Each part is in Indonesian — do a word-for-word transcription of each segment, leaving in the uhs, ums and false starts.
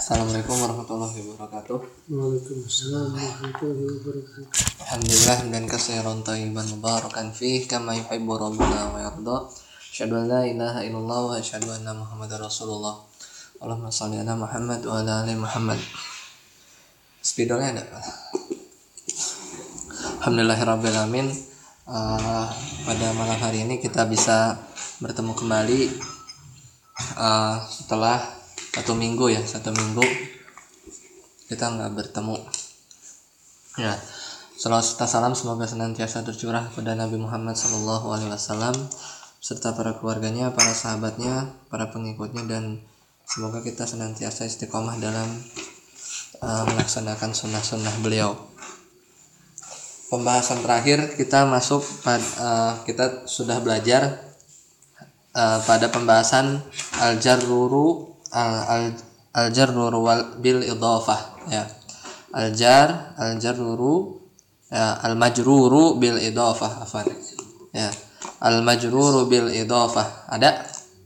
Assalamualaikum warahmatullahi wabarakatuh. Waalaikumsalam warahmatullahi wabarakatuh. Alhamdulillah dan katsiran thayyiban mubarakan fih kama yuhibbu rabbuna wa yarda. Asyhadu an la ilaha illallah wa asyhadu anna Muhammadar Rasulullah. Allahumma shalli ala Muhammad wa ala ali Muhammad. Spidolnya ada. Alhamdulillahirabbil alamin. Uh, pada malam hari ini kita bisa bertemu kembali uh, setelah satu minggu ya satu minggu kita nggak bertemu ya. Salawat serta salam semoga senantiasa tercurah kepada Nabi Muhammad Sallallahu Alaihi Wasallam serta para keluarganya, para sahabatnya, para pengikutnya, dan semoga kita senantiasa istiqomah dalam uh, melaksanakan sunnah-sunnah beliau. Pembahasan terakhir kita masuk pada, uh, kita sudah belajar uh, pada pembahasan al-jarruru al al-jarruru wal bil idhafah ya. Al-jar al-jarruru ya, al-majruru bil idhafah afan ya. Al-majruru bil idhafah ada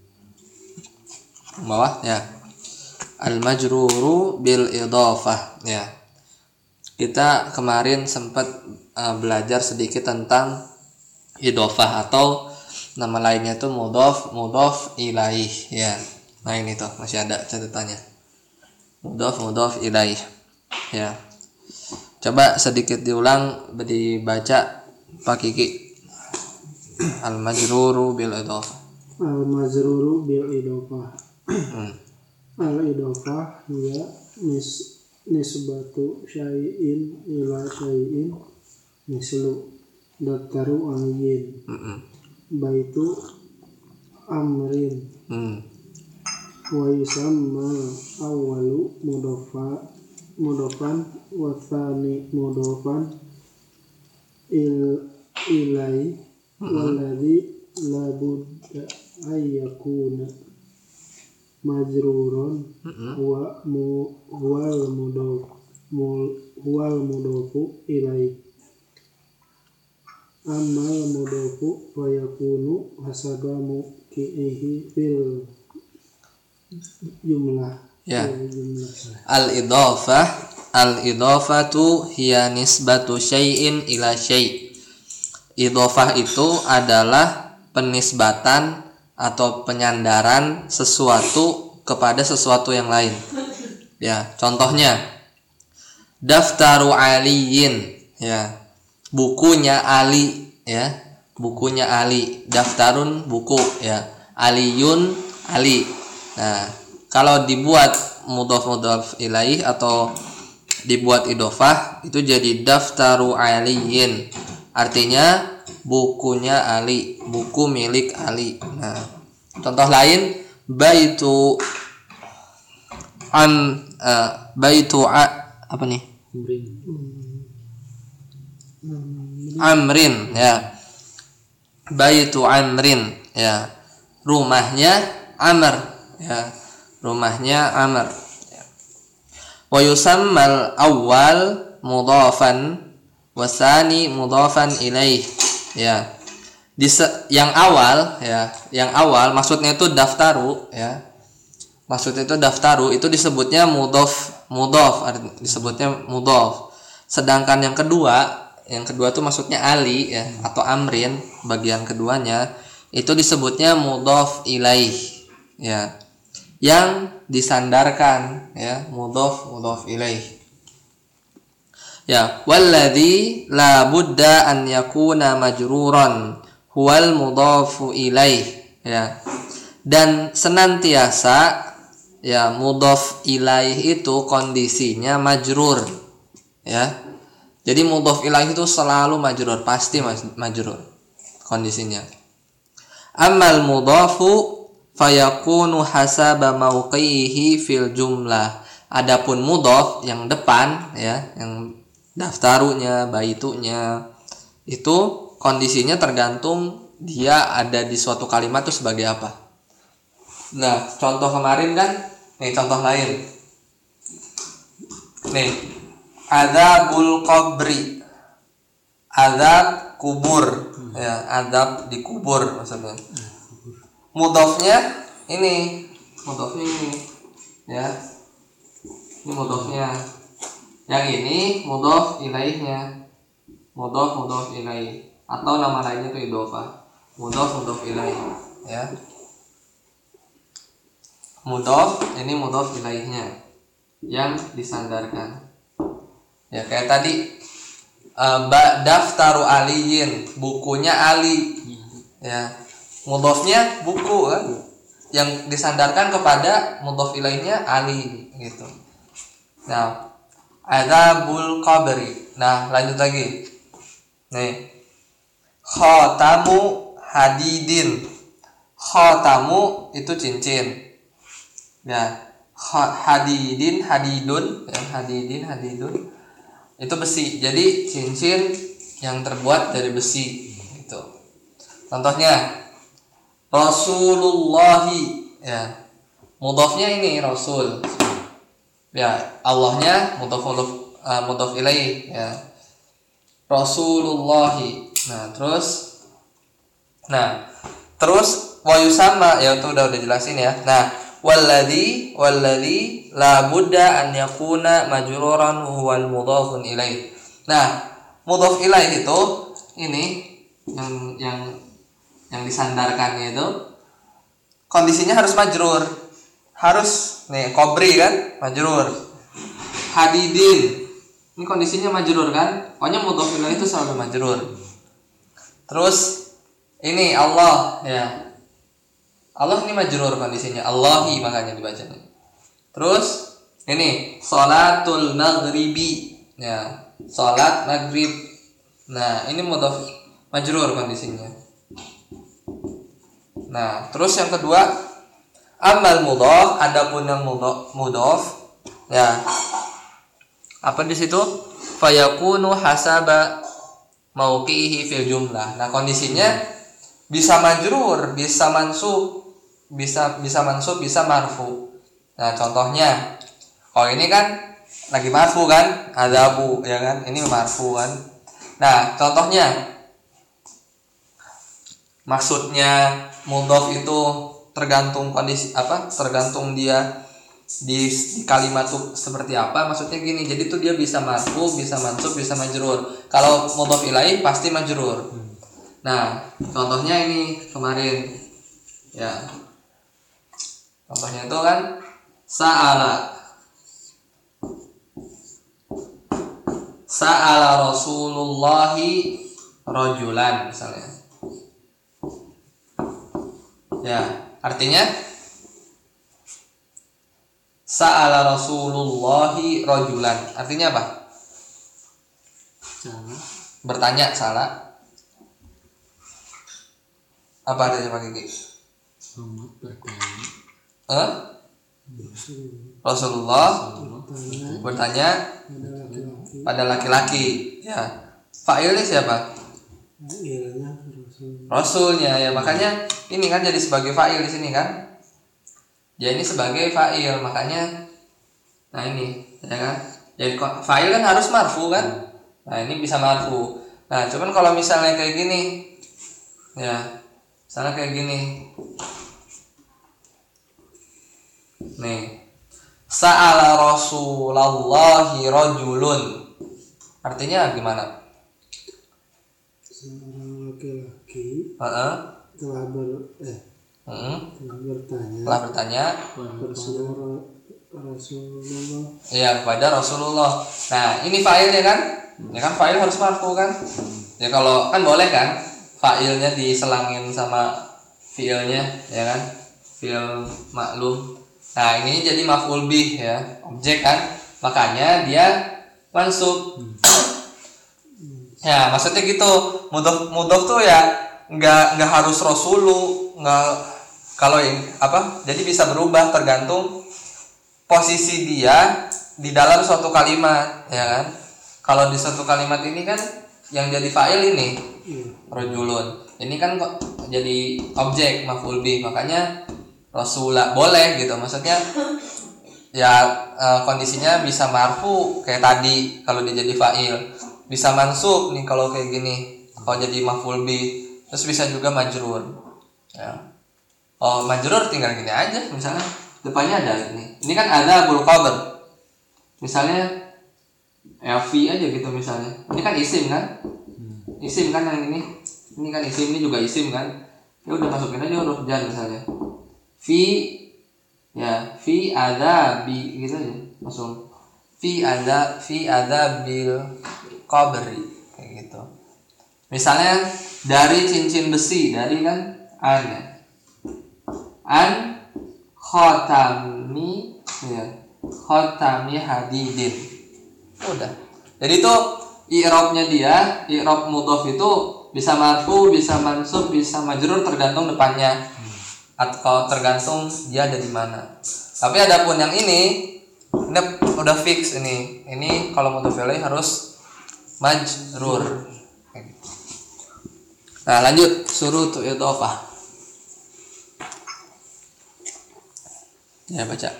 bawah ya. Al-majruru bil idhafah ya. Kita kemarin sempat uh, belajar sedikit tentang idhofah atau nama lainnya itu mudhof mudhof ilaih ya. Nah ini tuh masih ada catatannya. Mudhof mudhof ilaih ya. Coba sedikit diulang, dibaca Pak Kiki. Al-majruru bil idhofah. Al-majruru bil idhofah. Hmm. Al-idhofah ya nis nisbatu syai'in ila syai'in mislu daftaru aliyin Mm-mm. baitu amrin Hmm. wa yusamma awwalu mudofa mudofan wa tsani mudofan il ilai walladhi la budda ayyakuna majrurun wa mu wal mudof wal mudofu ilai amal mudofu wa yakunu hasaba muki'ihi fil jumlah Ya. jumlah. Al-idhafah al-idhafatu hiya nisbatu syai'in ila syai'. Idhafah itu adalah penisbatan atau penyandaran sesuatu kepada sesuatu yang lain. Ya, contohnya daftaru aliyin ya. Bukunya Ali ya. Bukunya Ali. Daftarun buku ya. Aliyun Ali. Nah, kalau dibuat mudhof mudhof ilaih atau dibuat idhofah itu jadi daftaru aliyin. Artinya bukunya Ali, buku milik Ali. Nah, contoh lain baitu am uh, baitu a, apa nih? Amrin ya. Baitu Amrin ya. Rumahnya Amr ya. Rumahnya Amr ya. Wa yusammal awwal mudhafan wasani mudhafan ilaih ya. Di yang awal ya, yang awal maksudnya itu daftaru ya. Maksudnya itu daftaru itu disebutnya mudhaf mudhaf disebutnya mudhaf. Sedangkan yang kedua, yang kedua itu maksudnya Ali ya atau Amrin, bagian keduanya itu disebutnya mudhaf ilaih ya. Yang disandarkan ya, mudhaf mudhaf ilaih. Ya, walladzi la budda an yakuna majruran huwal mudhafu ilaih ya. Dan senantiasa ya mudhaf ilaih itu kondisinya majrur ya. Jadi mudhaf ilaih itu selalu majrur, pasti majrur kondisinya. Amal mudhafu fayakunu hasaba mauqihi fil jumlah. Adapun mudhaf yang depan ya, yang daftarunya, baitunya itu kondisinya tergantung dia ada di suatu kalimat itu sebagai apa. Nah, contoh kemarin kan, nih contoh lain. Nih, adzabul qabri. Adzab kubur ya, adzab di kubur maksudnya. Mudhafnya ini, mudhafnya ini ya. Ini mudhofnya. Yang ini mudhof ilaihnya. Mudhof mudhof ilaih. Atau nama lainnya itu idhofah. Mudhof mudhof ilaih, ya. Mudhof ini mudhof ilaihnya yang disandarkan. Ya kayak tadi uh, daftaru aliyin, bukunya Ali. Ya. Mudhofnya buku kan. Yang disandarkan kepada mudhof ilaihnya Ali gitu. Nah, adzabul qabri. Nah, lanjut lagi. Nih. Khatamu hadidin. Khatamu itu cincin. Ya. Hadidin, hadidun, ya, hadidin, hadidun. Itu besi. Jadi cincin yang terbuat dari besi gitu. Contohnya Rasulullahi, ya. Mudhofnya ini Rasul. Ya, Allahnya mudhof uh, mudhof ilaih, ya. Rasulullahi. Nah, terus Nah, terus wa yusamma, ya itu udah udah jelasin ya. Nah, walladzi walladzi la budda an yakuna majruran huwal mudhafun ilaih. Nah, mudhaf ilaih itu ini yang yang yang disandarkannya itu kondisinya harus majrur. Harus nih qabri kan majrur. Hadidin ini kondisinya majrur kan? Pokoknya mudhaf ilaih itu selalu majrur. Terus ini Allah, ya. Allah ini majrur kondisinya. Allahi makanya dibacanya. Terus ini salatul maghribi, ya. Salat maghrib. Nah, ini mudhaf majrur kondisinya. Nah, terus yang kedua amal mudhaf, adapun yang mudhaf, mudhaf ya. Apa di situ? Fayakunu hasaba mauqihi fil jumlah. Nah, kondisinya bisa majrur, bisa mansub, bisa bisa mansub, bisa marfu. Nah, contohnya, oh ini kan lagi marfu kan, adzabu, ya kan? Ini marfu kan. Nah, contohnya, maksudnya mudhaf itu tergantung kondisi apa? Tergantung dia di, di kalimat tuh seperti apa. Maksudnya gini, jadi tuh dia bisa marfu, bisa mansub, bisa majrur. Kalau mudhaf ilaih pasti majrur. Nah, contohnya ini kemarin, ya. Contohnya itu kan sa'ala. Sa'ala Rasulullahi rajulan misalnya. Ya, artinya sa'ala Rasulullahi rajulan. Artinya apa? Salah. Bertanya, salah. Apa adanya pakai G? Muhammad bertanya. Eh? Rasulullah bertanya pada laki-laki. Ya. Fa'ilnya siapa? Rasulnya, ya. Makanya ini kan jadi sebagai fa'il di sini kan? Ya ini sebagai fa'il, makanya nah ini, ya kan? Jadi fa'il kan harus marfu kan? Nah, ini bisa marfu. Nah, cuman kalau misalnya kayak gini, ya. Misalnya kayak gini. Nih. Sa'ala Rasulullahi rajulun. Artinya gimana? Seorang laki-laki uh-uh. telah ber eh uh-uh. telah bertanya telah bertanya Rasulullah Rasulullah iya kepada Rasulullah. Nah, ini fa'ilnya kan? Ya kan fa'il harus marfu kan? Ya kalau kan boleh kan? Fa'ilnya diselangin sama fi'ilnya, ya kan? Fi'il maklum. Nah, ini jadi maf'ul bih, ya, objek kan? Makanya dia mansub. Ya, maksudnya gitu. Mudhof mudhof tuh ya nggak nggak harus rasulu, nggak kalau ini apa? Jadi bisa berubah tergantung posisi dia di dalam suatu kalimat, ya kan? Kalau di suatu kalimat ini kan yang jadi fa'il ini rajulun. Ini kan kok jadi objek maf'ul bih, makanya rasulah boleh gitu. Maksudnya ya e, kondisinya bisa marfu kayak tadi kalau dia jadi fa'il, bisa mansub nih kalau kayak gini kalau jadi maf'ul bih, terus bisa juga majrur. Ya. Oh, majrur tinggal gini aja misalnya depannya ada ini. Ini kan ada bul qabr. Misalnya ya fi aja gitu misalnya. Ini kan isim kan? Isim kan yang ini. Ini kan isim, ini juga isim kan? Ya udah masukin aja huruf jar misalnya. Fi ya, fi ada bi gitu aja. Langsung fi ada fi ada bil qabri kayak gitu. Misalnya dari cincin besi, dari kan an ya. An khotami ya. Khotami hadidin. Udah. Jadi itu i'rabnya dia, i'rab mudhaf itu bisa marfu, bisa mansub, bisa majrur tergantung depannya. Atau tergantung dia ada di mana. Tapi adapun yang ini ini udah fix ini. Ini kalau mudhaf ilaih harus majrur. Nah, lanjut surutu idhofah. Ya baca.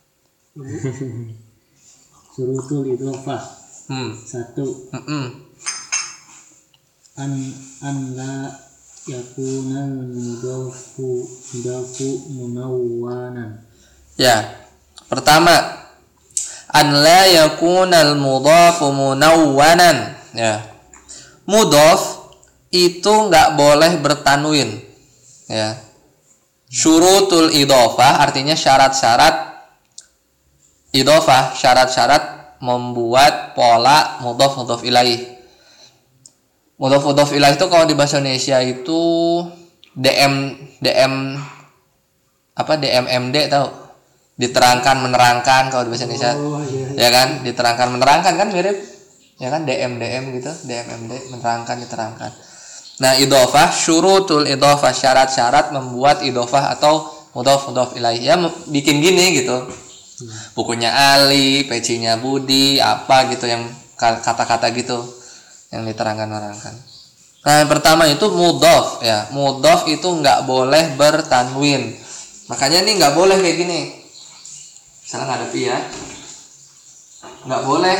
Surutul idhofah. Hmm. Satu. Mm-mm. An an la yakuna mudhafu mudhafu munawwanan. Ya. Pertama, an la yakuna al-mudhafu munawwanan. Ya. Mudhaf itu enggak boleh bertanwin. Ya. Syurutul idhofah artinya syarat-syarat idhofah, syarat-syarat membuat pola mudhaf mudhaf ilaih. Mudhaf mudhaf ilaih itu kalau di bahasa Indonesia itu D M D M apa D M M D tahu? Diterangkan menerangkan kalau di bahasa Indonesia. Oh, iya, Ya iya. kan? Diterangkan menerangkan kan mirip. Ya kan D M D M gitu, D M M D menerangkan diterangkan. Nah, idhofah syurutul idhofah syarat-syarat membuat idhofah atau mudhaf mudhaf ilaih. Ya bikin gini gitu. Bukunya Ali, pecinya Budi, apa gitu yang kata-kata gitu yang diterangkan-nerangkan. Nah, yang pertama itu mudhaf ya. Mudhaf itu nggak boleh bertanwin. Makanya nih nggak boleh kayak gini. Misalnya ngadepi ya. Nggak boleh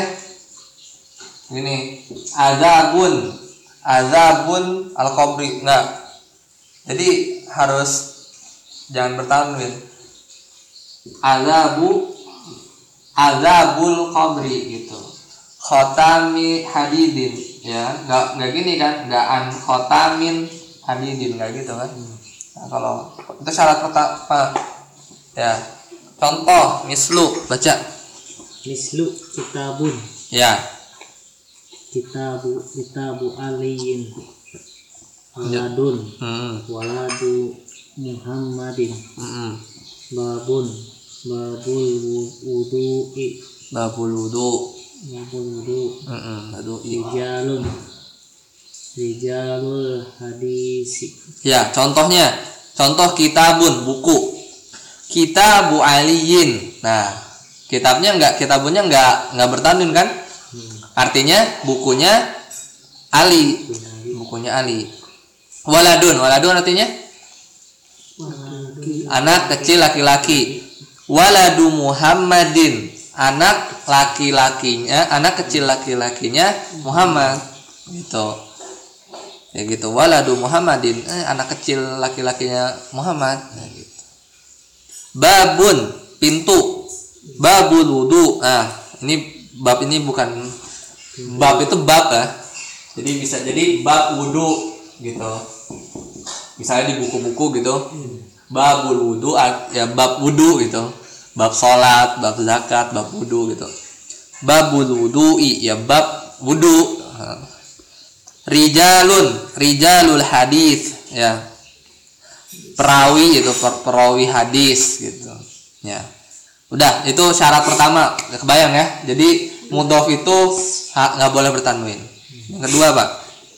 gini. Azabun, azabun al-qabri. Nggak. Jadi harus jangan bertanwin. Azabu azabul qabri gitu. Khotami hadidin ya, enggak enggak gini kan, enggak an khotamin hadidin enggak gitu kan. Nah, kalau itu syarat pertama ya. Contoh mislu baca. Mislu kitabun. Ya. Kitabu kitabu aliyin. Waladun. Hmm. Waladu Muhammadin. Hmm. Babun babul wudu'i Babul wudu. babul wudu Heeh, wudu'i. rijalun rijalul hadisi. Ya, contohnya. Contoh kitabun buku. Kitabu aliyin. Nah, kitabnya enggak kitabunnya enggak enggak bertanwin kan? Artinya bukunya Ali. Bukunya Ali. Waladun, waladun artinya anak kecil laki-laki. Waladu Muhammadin, anak laki-lakinya, anak kecil laki-lakinya Muhammad. Gitu. Ya gitu. Waladu Muhammadin, eh, anak kecil laki-lakinya Muhammad. Nah, gitu. Babun, pintu. Babul wudu. Ah, ini bab ini bukan bab itu bab ya. Jadi bisa jadi bab wudu gitu. Misalnya di buku-buku gitu. Babul wudu ya bab wudu gitu. Bab salat, bab zakat, bab wudu gitu. Babul wudu'i ya bab wudu. Rijalun, rijalul hadis ya. Perawi itu per, perawi hadis gitu. Ya. Udah, itu syarat pertama. Kebayang ya. Jadi mudhaf itu enggak boleh bertanwin. Yang kedua, Pak.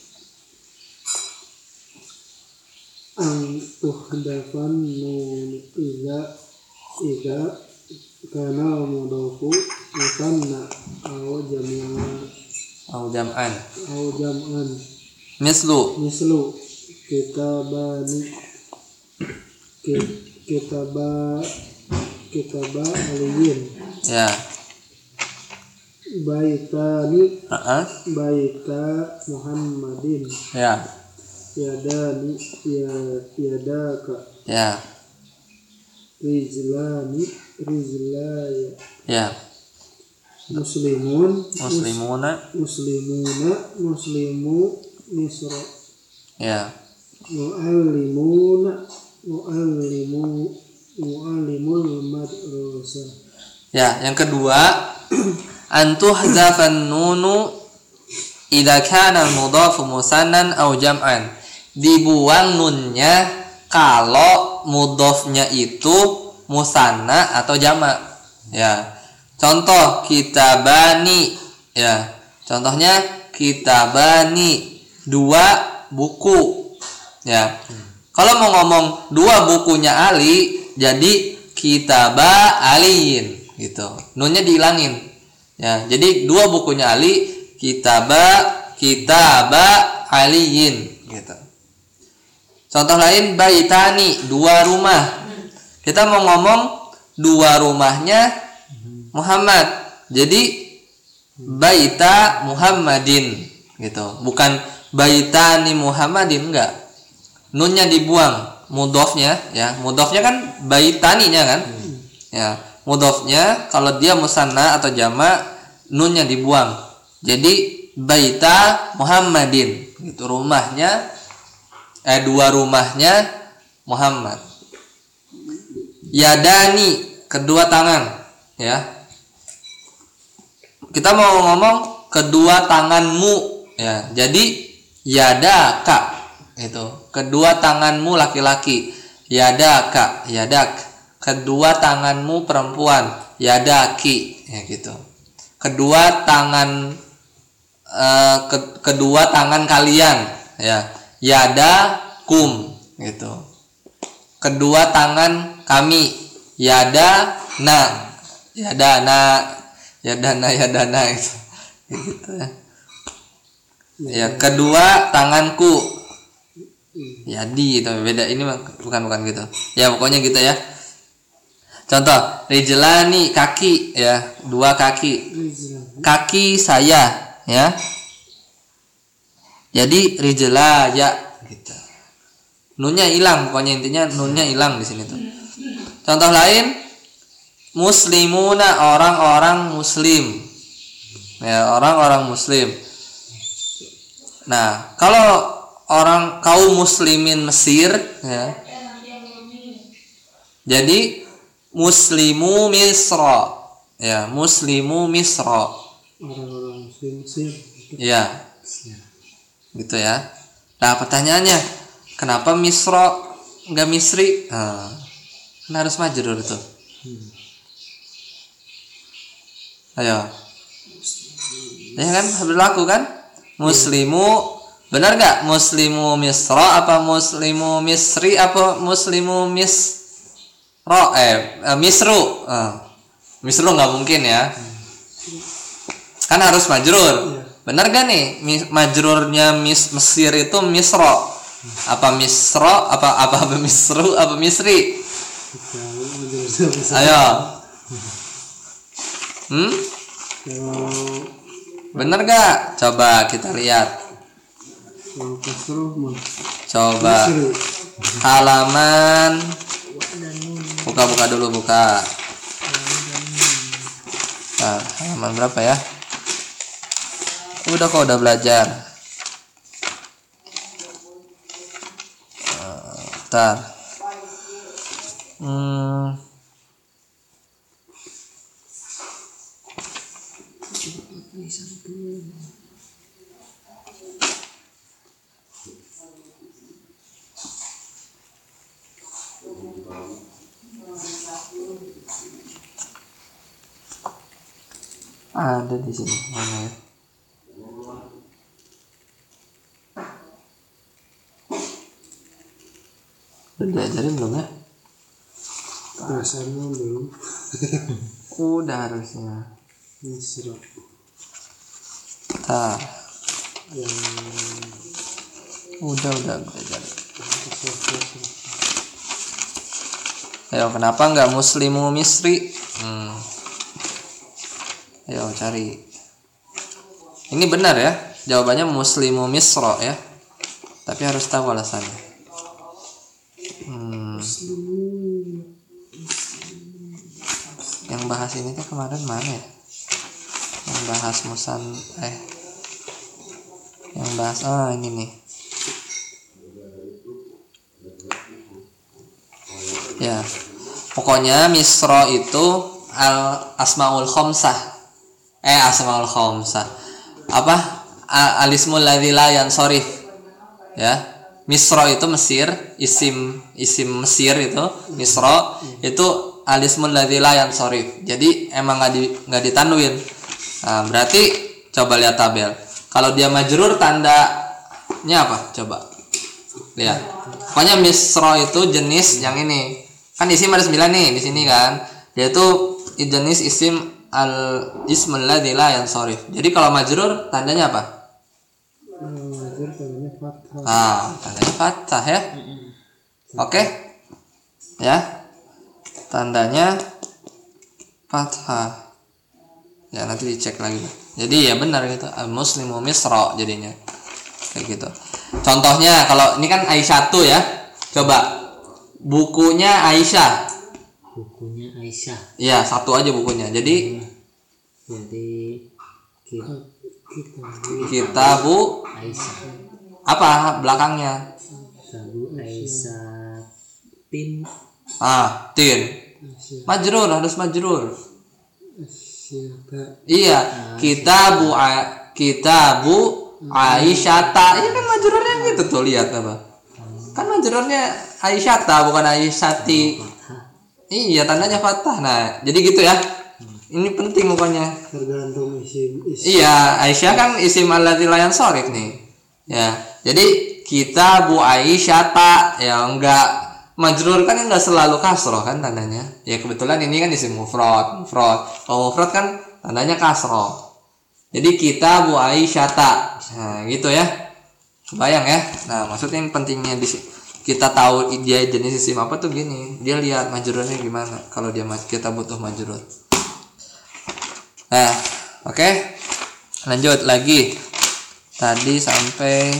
Ang tuhdafan nun iza iza kana mudhafu musanna aw jam'an Au jam'an. aw jam'an Mislu. mislu kitabani ki- kitaba kitaba aliyin Ya. baitani Heeh. baita Muhammadin Ya. yadani ya yadaka Ya. rijlani rijlaya Ya. muslimun muslimuna, muslimuna muslimu misra ya. muallimuna muallimu muallimul madrasah. Ya, yang kedua antuhzafan nunu idza kana al-mudhafu musannan aw jam'an. Dibuang nunnya kalau mudhafnya itu musanna atau jamak. Ya. Contoh kitabani, ya. Contohnya kitabani, dua buku. Ya. Kalau mau ngomong dua bukunya Ali, jadi kitaba aliin gitu. Nunnya dihilangin. Ya, jadi dua bukunya Ali, kitaba kitaba aliin gitu. Contoh lain baitani, dua rumah. Kita mau ngomong dua rumahnya Muhammad. Jadi baita Muhammadin gitu. Bukan baitani Muhammadin, enggak. Nunnya dibuang, mudhofnya ya. Mudhofnya kan baitaninya kan? Ya, mudhofnya kalau dia musanna atau jamak nunnya dibuang. Jadi baita Muhammadin gitu, rumahnya eh dua rumahnya Muhammad. Yadani, kedua tangan ya. Kita mau ngomong kedua tanganmu ya. Jadi yadaka itu, kedua tanganmu laki-laki. Yadaka, yadak, kedua tanganmu perempuan. Yadaki ya gitu. Kedua tangan uh, ke, kedua tangan kalian ya. Yadakum gitu. Kedua tangan kami. Yadana, yadana, yadana, yadana itu gitu ya. Ya, kedua tanganku. Yadi itu beda, ini bukan bukan gitu. Ya pokoknya gitu ya. Contoh, rijlani, kaki ya, dua kaki. Kaki saya ya. Jadi rijlaya gitu. Nunnya hilang, pokoknya intinya nunnya hilang di sini tuh. Contoh lain, muslimuna, orang-orang muslim. Ya, orang-orang muslim. Nah, kalau orang kaum muslimin Mesir ya. Jadi muslimu Misra. Ya, muslimu Misra. Orang-orang muslim Mesir. Ya. Gitu ya. Nah, pertanyaannya, kenapa Misra enggak Misri? Nah, kan harus majrur itu. Ayo. Ya kan berlaku kan? Muslimu, benar gak? Muslimu Misra apa muslimu Misri apa muslimu Misra? Eh, Misru. Eh, Misru nggak mungkin ya. Kan harus majrur. Benar gak nih? Majrurnya mis Mesir itu Misra. Apa Misra? Apa apa, apa Misru? Apa Misri? Ayo. Hmm? Benar gak? Coba kita lihat. Coba halaman, buka-buka dulu, buka. Nah, halaman berapa ya? Udah kok udah belajar. Bentar. Hmm. Ada di sini mana ya? Udah diajarin belum ya? Rasanya belum. Udah harusnya. Misra. Nah. Yang Udah udah belajar. Ayo, kenapa nggak muslimu Misri? Hmm. Ayo cari. Ini benar ya? Jawabannya muslimu Misra ya. Tapi harus tahu alasannya. Hmm. Yang bahas ini tuh kemarin mana ya? yang bahas musan eh yang bahas ah ini nih ya, pokoknya misro itu al asmaul khomsah eh asmaul khomsah apa A, alismul ladzi la yansorif ya. Misro itu Mesir, isim isim Mesir itu misro itu alismul ladzi la yansorif, jadi emang nggak di nggak ditanwin. Nah, berarti coba lihat tabel, kalau dia majrur tandanya apa coba lihat. Pokoknya misro itu jenis yang ini kan, isim ada sembilan nih di sini kan, dia itu jenis isim al ismul ladzi la yansorif. Jadi kalau majrur tandanya apa? Majrur tandanya fathah. Ah, tandanya fathah ya. Oke. Ya. Tandanya fathah. Ya nanti dicek lagi. Jadi ya benar gitu. Al muslimu misra jadinya. Kayak gitu. Contohnya kalau ini kan Aisyah tuh ya. Coba bukunya Aisyah. Bukunya Aisyah. Iya, satu aja bukunya. Jadi Jadi kita Kitabu Aisyah. apa belakangnya? Kitabu Aisyah tin. Ah, tin. Majrur, harus majrur. Siapa? Iya, kitabu a, kitabu Aisyata. Iya kan majrurnya gitu tuh, lihat apa? Kan majrurnya Aisyata bukan Aisyati. Iya, tandanya fathah. Nah, jadi gitu ya. Ini penting pokoknya. Tergantung isim, isim. Iya, Aisyah kan isim allati la yansorif nih. Ya. Jadi kitabu Aisyata ya enggak majrur kan enggak selalu kasroh kan tandanya. Ya kebetulan ini kan isim mufrad, mufrad. Kalau mufrad kan tandanya kasroh. Jadi kitabu Aisyata. Nah, gitu ya. Kebayang ya. Nah, maksudnya yang pentingnya di kita tahu dia jenis isim apa tuh gini. Dia lihat majrurnya gimana kalau dia kita butuh majrur. Nah, oke. Okay. Lanjut lagi. Tadi sampai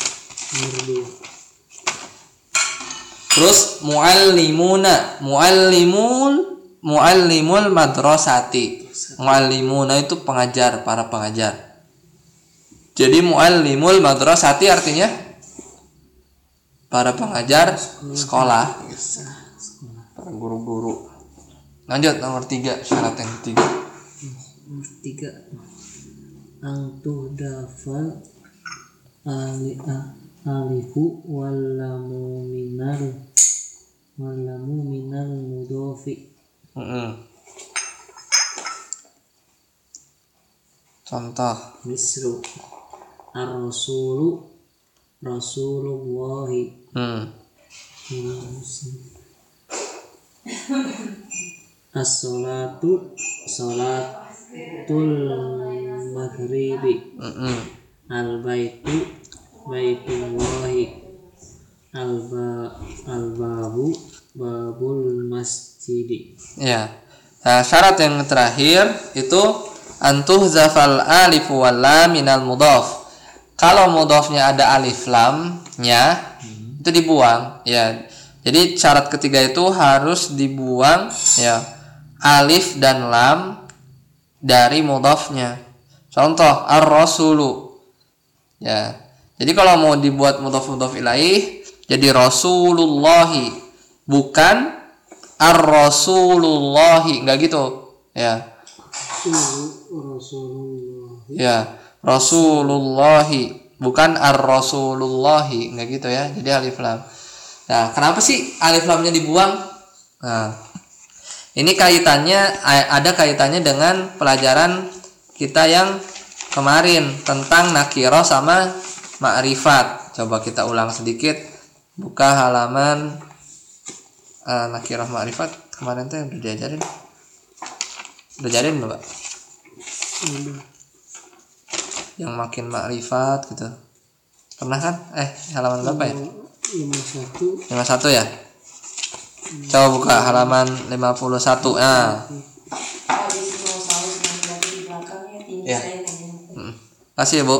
terus muallimuna, muallimul muallimul madrasati. Muallimuna itu pengajar, para pengajar. Jadi muallimul madrasati artinya para pengajar sekolah, para guru-guru. Lanjut nomor tiga, syarat yang ketiga. Nomor tiga, angtuhdafal ali alifu wallamu minal wallamu minal mudofi. Mm-hmm. Contoh Misru ar-rasulu rasulullahi. hmm. As-salatu salatul maghribi. Mm-hmm. Al-baitu baitullahi. Al-ba al-babu babul masjidi. Ya. Nah, syarat yang terakhir itu antuhzafal alif wal lam minal mudhaf. Kalau mudhafnya ada alif lamnya hmm. itu dibuang ya. Jadi syarat ketiga itu harus dibuang ya alif dan lam dari mudhafnya. Contoh ar-rasulu. Ya. Jadi kalau mau dibuat mudhaf mudhaf ilaih jadi rasulullahi bukan ar-rasulullahi, enggak gitu ya. Rasulullah. Ya, rasulullahi bukan ar-rasulullahi, enggak gitu ya. Jadi alif lam. Nah, kenapa sih alif lamnya dibuang? Nah, ini kaitannya ada kaitannya dengan pelajaran kita yang kemarin tentang nakirah sama ma'rifat. Coba kita ulang sedikit. Buka halaman uh, nakirah ma'rifat kemarin tuh udah diajarin. Udah diajarin belum, Pak? Udah. Yang makin ma'rifat gitu. Pernah kan? Eh, halaman berapa ya? lima puluh satu. lima puluh satu ya? Coba buka halaman lima puluh satu. Nah. Ya. Hmm. Kasih ya, Bu.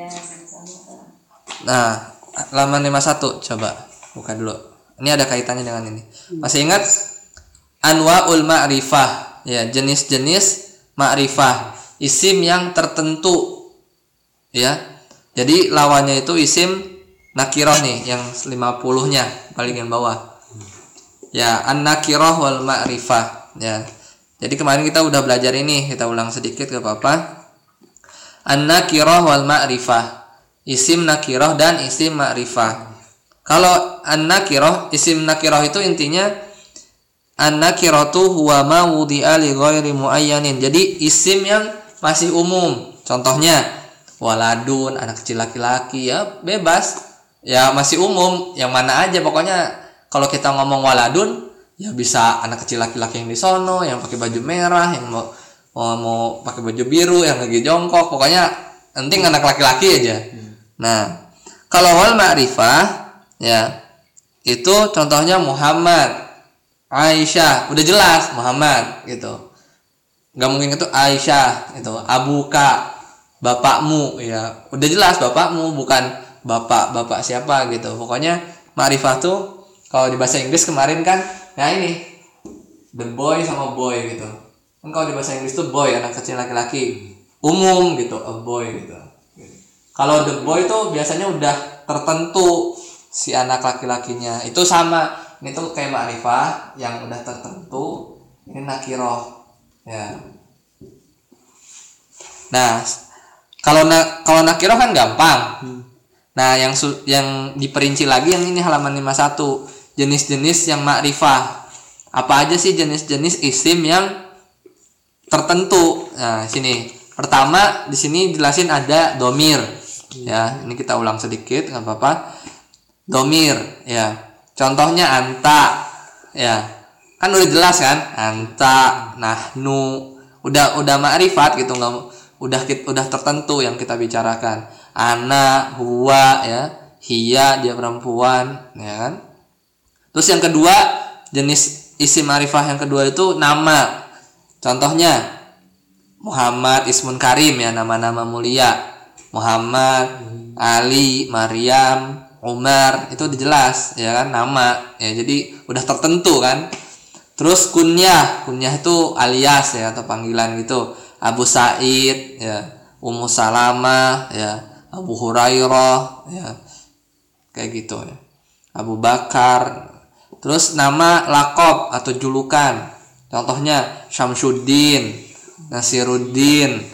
Nah, halaman lima puluh satu coba buka dulu. Ini ada kaitannya dengan ini. Masih ingat anwaul ma'rifah? Ya, jenis-jenis ma'rifah. isim yang tertentu. Ya. Jadi lawannya itu isim nakirah nih yang lima puluh-nya paling yang bawah. Ya, an-nakirah wal ma'rifah, ya. Jadi kemarin kita udah belajar ini, kita ulang sedikit gak apa-apa. An-nakirah wal ma'rifah. Isim nakirah dan isim ma'rifah. Kalau an-nakirah, isim nakirah itu intinya an-nakiratu huwa ma wudi'a li ghairi muayyanin. Jadi isim yang masih umum. Contohnya waladun, anak kecil laki-laki, ya bebas. Ya masih umum, yang mana aja pokoknya. Kalau kita ngomong waladun, ya bisa anak kecil laki-laki yang di sono, yang pakai baju merah, yang mau mau, mau pakai baju biru, yang lagi jongkok, pokoknya penting anak laki-laki aja. Hmm. Nah, kalau wal ma'rifah, ya itu contohnya Muhammad, Aisyah, udah jelas Muhammad gitu. Gak mungkin itu Aisyah, itu Abuka, bapakmu, ya udah jelas bapakmu, bukan bapak-bapak siapa gitu. Pokoknya ma'rifah tuh kalau di bahasa Inggris kemarin kan, nah ini the boy sama boy gitu. Kan kalau di bahasa Inggris tuh boy anak kecil laki-laki, umum gitu, a boy gitu. Kalau the boy tuh biasanya udah tertentu si anak laki-lakinya. Itu sama, ini tuh kayak ma'rifah yang udah tertentu, ini nakiroh. Ya. Nah, kalau na kalau nakiroh kan gampang. Nah, yang su yang diperinci lagi yang ini halaman lima puluh satu. Jenis-jenis yang ma'rifah. Apa aja sih jenis-jenis isim yang tertentu? Nah, sini. Pertama, di sini jelasin ada domir. Ya, ini kita ulang sedikit, nggak apa-apa. Domir, ya. Contohnya anta, ya. Kan udah jelas kan? Anta, nahnu, udah udah ma'rifat gitu, nggak udah udah tertentu yang kita bicarakan. Ana, huwa, ya. Hiya, dia perempuan, ya kan? Terus yang kedua, jenis isim ma'rifah yang kedua itu nama. Contohnya Muhammad, ismun karim, ya, nama-nama mulia. Muhammad, Ali, Maryam, Umar, itu dijelas, ya kan, nama. Ya, jadi udah tertentu kan. Terus kunyah, kunyah itu alias, ya, atau panggilan gitu. Abu Sa'id, ya, Ummu Salamah, ya, Abu Hurairah, ya. Kayak gitu, ya. Abu Bakar. Terus nama lakob atau julukan. Contohnya Syamsuddin, Nasiruddin,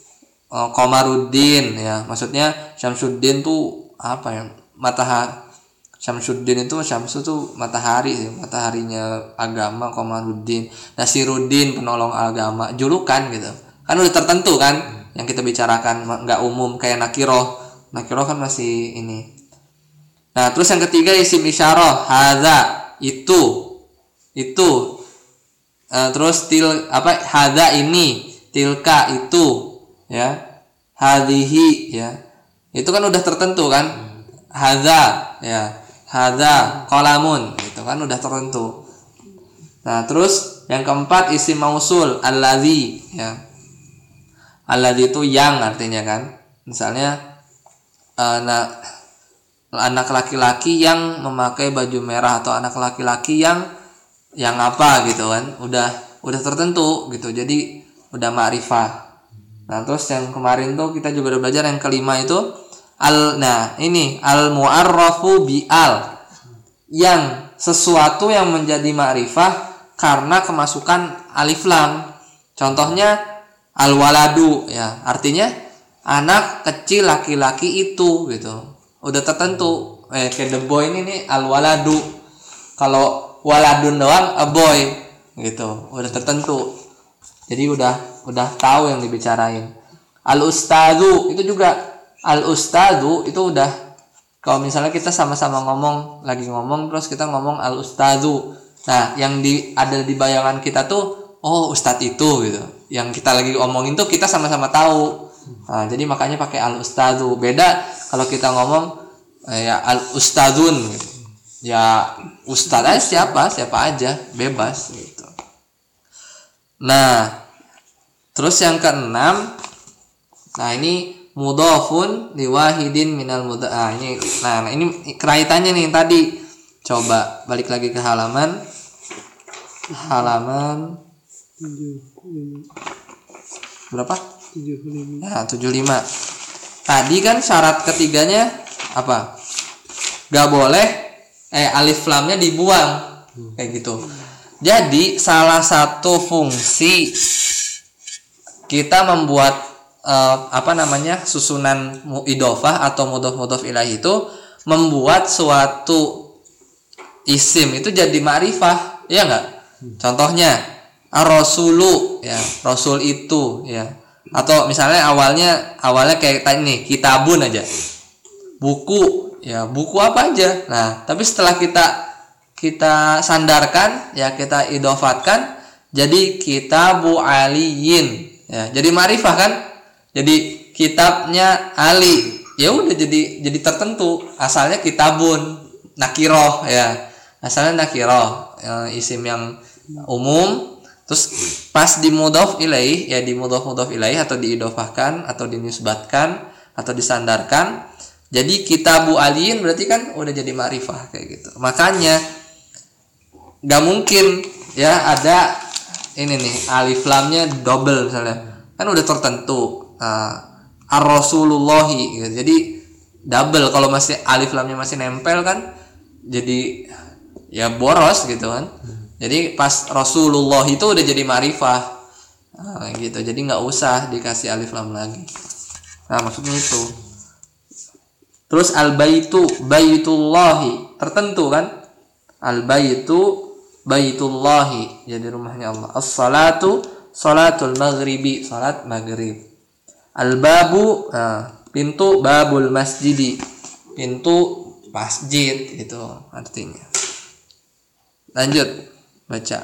Komaruddin, ya. Maksudnya Syamsuddin tuh apa ya? Matahari. Syamsuddin itu Syamsu tuh matahari, mataharinya agama. Komaruddin, Nasiruddin, penolong agama, julukan gitu. Kan udah tertentu kan yang kita bicarakan, nggak umum kayak nakiroh. Nakiroh kan masih ini. Nah, terus yang ketiga isim isyarah, hadza, itu. Itu. Uh, terus til apa? Hadza ini, tilka itu, ya. Hadhihi, ya. Itu kan udah tertentu kan? Hadza, ya. Hadza qalamun, itu kan udah tertentu. Nah, terus yang keempat isim mausul, alladzi, ya. Alladzi itu yang artinya kan. Misalnya uh, nah, anak laki-laki yang memakai baju merah atau anak laki-laki yang yang apa gitu kan, udah udah tertentu gitu, jadi udah ma'rifah. Nah, terus yang kemarin tuh kita juga udah belajar yang kelima itu al, nah ini al mu'arrafu bi al, yang sesuatu yang menjadi ma'rifah karena kemasukan alif lam. Contohnya al waladu, ya, artinya anak kecil laki-laki itu gitu, udah tertentu. Eh, kayak the boy ini nih al waladu. Kalau waladun doang a boy gitu, udah tertentu. Jadi udah udah tahu yang dibicarain. Al ustadu itu juga, al ustadu itu udah, kalau misalnya kita sama-sama ngomong, lagi ngomong terus kita ngomong al ustadu. Nah, yang di ada di bayangan kita tuh, oh ustadz itu gitu. Yang kita lagi omongin tuh kita sama-sama tahu. Nah, jadi makanya pakai al ustadu. Beda kalau kita ngomong eh, ya al ustadun gitu. Ya ustadz aja siapa siapa aja, bebas gitu. Nah, terus yang keenam, nah ini mudhafun liwahidin minal mudha. Nah, ini nah ini kaitannya nih tadi. Coba balik lagi ke halaman halaman berapa? tujuh puluh lima. Nah, tujuh puluh lima. Tadi kan syarat ketiganya apa? Gak boleh eh alif lamnya dibuang. Kayak gitu. Jadi salah satu fungsi kita membuat eh, apa namanya? susunan idhofah atau mudhof mudhof ilaih itu membuat suatu isim itu jadi ma'rifah, ya enggak? Contohnya ar-rasulu, ya, rasul itu, ya. Atau misalnya awalnya awalnya kayak tadi nih, kitabun aja. Buku, ya, buku apa aja. Nah, tapi setelah kita kita sandarkan, ya, kita idhofatkan jadi kitabu aliyin, ya. Jadi ma'rifah kan? Jadi kitabnya Ali. Ya udah jadi jadi tertentu. Asalnya kitabun nakiroh, ya. Asalnya nakiroh, ya, isim yang umum. Terus pas di mudhof ilaih, ya di mudhof mudhof ilaih atau diidhofahkan atau dinisbatkan atau disandarkan, jadi kitabu aliyin berarti kan udah jadi ma'rifah kayak gitu. Makanya nggak mungkin ya ada ini nih alif lamnya double misalnya, kan udah tertentu uh, ar-rasulullahi gitu. Jadi double, kalau masih alif lamnya masih nempel kan jadi ya boros gitu kan. Jadi pas Rasulullah itu udah jadi ma'rifah, nah, gitu. Jadi nggak usah dikasih alif lam lagi. Nah, maksudnya itu. Terus al baitu baitullahi tertentu kan? Al baitu baitullahi jadi rumahnya Allah. As-salatu salatul maghribi, salat maghrib. Al babu, nah, pintu, babul masjidi, pintu masjid, itu artinya. Lanjut baca.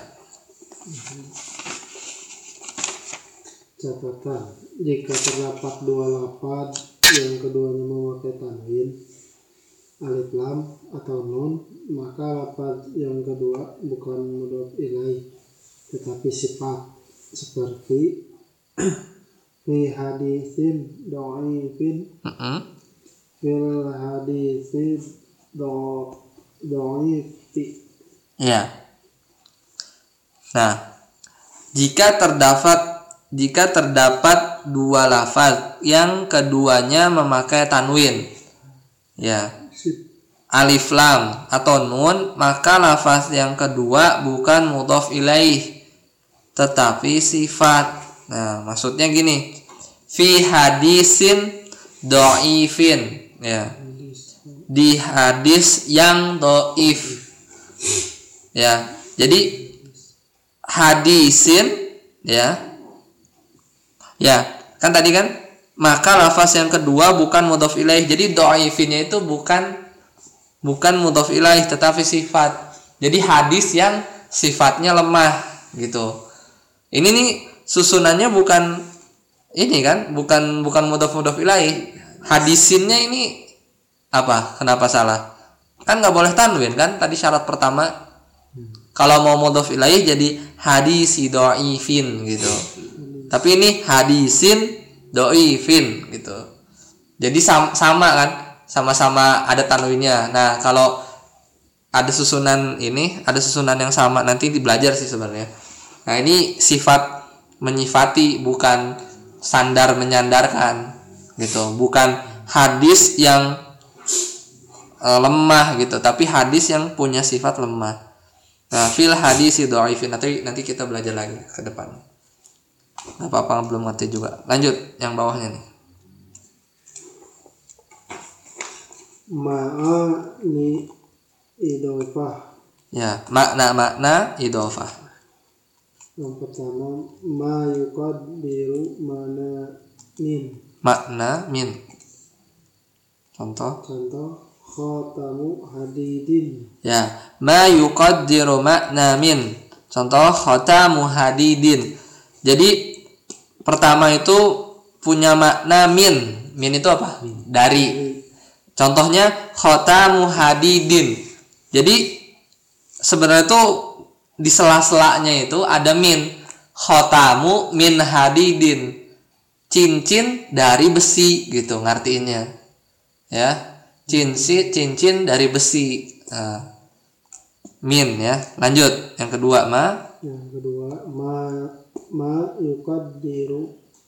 Catatan, jika terdapat dua lafaz yang keduanya memakai tanwin, alif lam atau nun, maka lafaz yang kedua bukan mudhof ilaih tetapi sifat, seperti fi hadisin dhaifin, Uh-uh. fil hadisin dhaifi. Ya. Nah, jika terdapat jika terdapat dua lafaz yang keduanya memakai tanwin, ya, alif lam atau nun, maka lafaz yang kedua bukan mudhof ilaih tetapi sifat. Nah, maksudnya gini, fi hadisin dhaifin, ya, di hadis yang dhaif, ya. Jadi hadisin, ya, ya, kan tadi kan, maka lafaz yang kedua bukan mudhof ilaih. Jadi dhaifinnya itu bukan bukan mudhof ilaih tetapi sifat. Jadi hadis yang sifatnya lemah gitu. Ini nih susunannya bukan ini kan, bukan bukan mudhof mudhof ilaih. Hadisinnya ini apa? Kenapa salah? Kan nggak boleh tanwin kan? Tadi syarat pertama. Kalau mau mudhof ilaih jadi hadisi dhaifin gitu. Tapi ini hadisin dhaifin gitu. Jadi sama, sama kan? Sama-sama ada tanwinnya. Nah, kalau ada susunan ini, ada susunan yang sama, nanti belajar sih sebenarnya. Nah, ini sifat menyifati, bukan sandar menyandarkan gitu. Bukan hadis yang e, lemah gitu, tapi hadis yang punya sifat lemah. Nah, fil hadisi dhaifin, nanti nanti kita belajar lagi ke depan. Enggak apa-apa, belum ngerti juga. Lanjut yang bawahnya nih. Ma'a ni idhofah. Ya, makna-makna idhofah. Yang pertama, ma yuqaddiru mana min. Makna min. Contoh. Contoh, khatamu hadidin. Ya, ma yuqaddiru makna min. Contoh khatamu hadidin. Jadi pertama itu punya makna min. Min itu apa? Dari. Contohnya khatamu hadidin. Jadi sebenarnya itu di sela-selanya itu ada min. Khatamu min hadidin. Cincin dari besi gitu ngartiinnya. Ya. Cincin cincin dari besi. Nah, min ya. Lanjut yang kedua ma. Yang kedua, ma ma yuqaddiru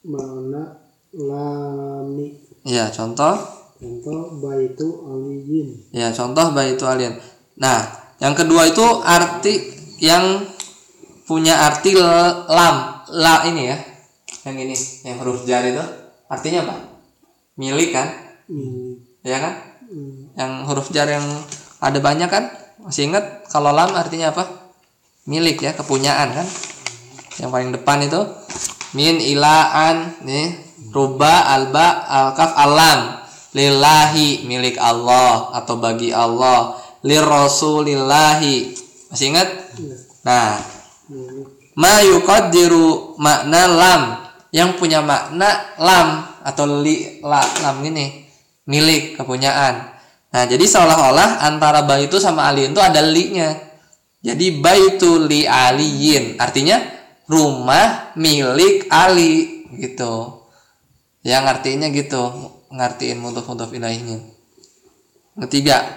makna lami. Ya, contoh. Contoh baitu aliyin. Ya, contoh baitu aliyin. Nah, yang kedua itu arti yang punya arti lam, la ini ya. Yang ini, yang huruf jar itu artinya apa? Milik kan? Hmm. Ya kan? Hmm. Yang huruf jar yang ada banyak kan? Masih ingat kalau lam artinya apa? Milik ya, kepunyaan kan? Yang paling depan itu min ilaan nih, ruba alba alkaf alam, lillahi milik Allah atau bagi Allah, lirrasulillahi. Masih ingat? Nah, ma yuqaddiru makna lam, yang punya makna lam atau li la, lam ini milik, kepunyaan. Nah, jadi seolah-olah antara baitu sama aliyin itu ada li-nya. Jadi baitu li aliyin artinya rumah milik Ali gitu. Yang artinya gitu, ngartiin mudhof-mudhof ilaihnya. Ketiga,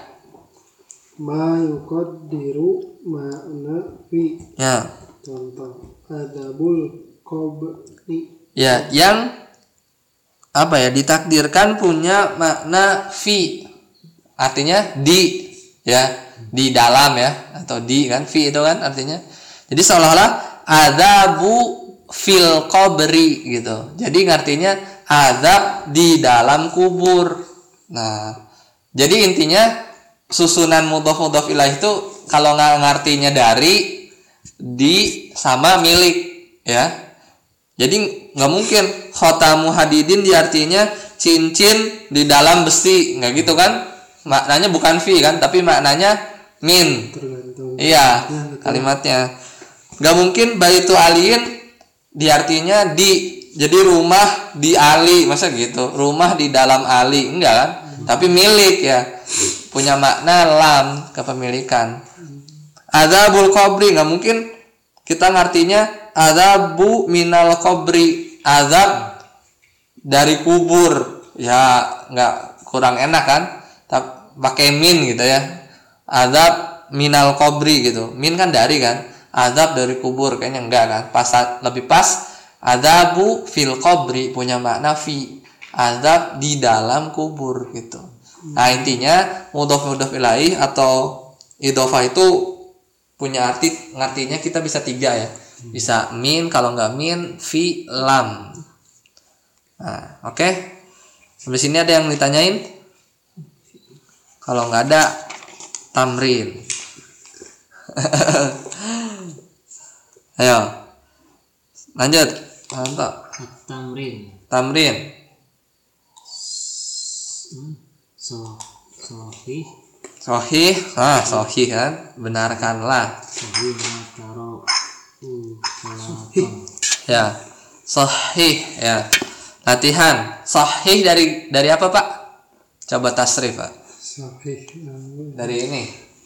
Ma yuqaddiru makna fi. ya. Contoh adabul qabri. Ya, yang apa ya, ditakdirkan punya makna fi. Artinya di, ya, di dalam ya, atau di kan, fi itu kan artinya. Jadi seolah-olah adzabu fil qabri gitu. Jadi ngartinya azab di dalam kubur. Nah, jadi intinya susunan mudhof-mudhof ilaih itu kalau nggak ngartinya dari, di, sama milik ya. Jadi nggak mungkin khotamu hadidin diartinya cincin di dalam besi, nggak gitu kan? Maknanya bukan fi kan, tapi maknanya min. Tergantung. Iya, kalimatnya. Nggak mungkin baitu aliyin diartinya di, jadi rumah di Ali, masa gitu? Rumah di dalam Ali, enggak kan? Tapi milik ya, punya makna lam, kepemilikan. Adzabul qabri, nggak mungkin kita ngartinya adzabu minal qabri, azab dari kubur, ya nggak, kurang enak kan? Tapi pakai min gitu ya, azab minal qabri gitu, min kan dari kan, azab dari kubur, kayaknya enggak kan? Pas, lebih pas adzabu fil qabri, punya makna fi, azab di dalam kubur gitu. Nah, intinya mudhof-mudhof ilaih atau idhofah itu punya arti, ngartinya kita bisa tiga ya, bisa min, kalau nggak min fi, lam. Nah, oke, okay. Sampai sini ada yang ditanyain? Kalau nggak ada, tamrin. Ayo, lanjut. Mantap. Tamrin. Tamrin. So, sohih. Sohih, ah sohih kan, benarkanlah. Sohih mataro. Uh, salatan. Ya, sohih ya. Latihan. Sohih dari dari apa Pak? Coba tasrif Pak. Sahih. Dari ini.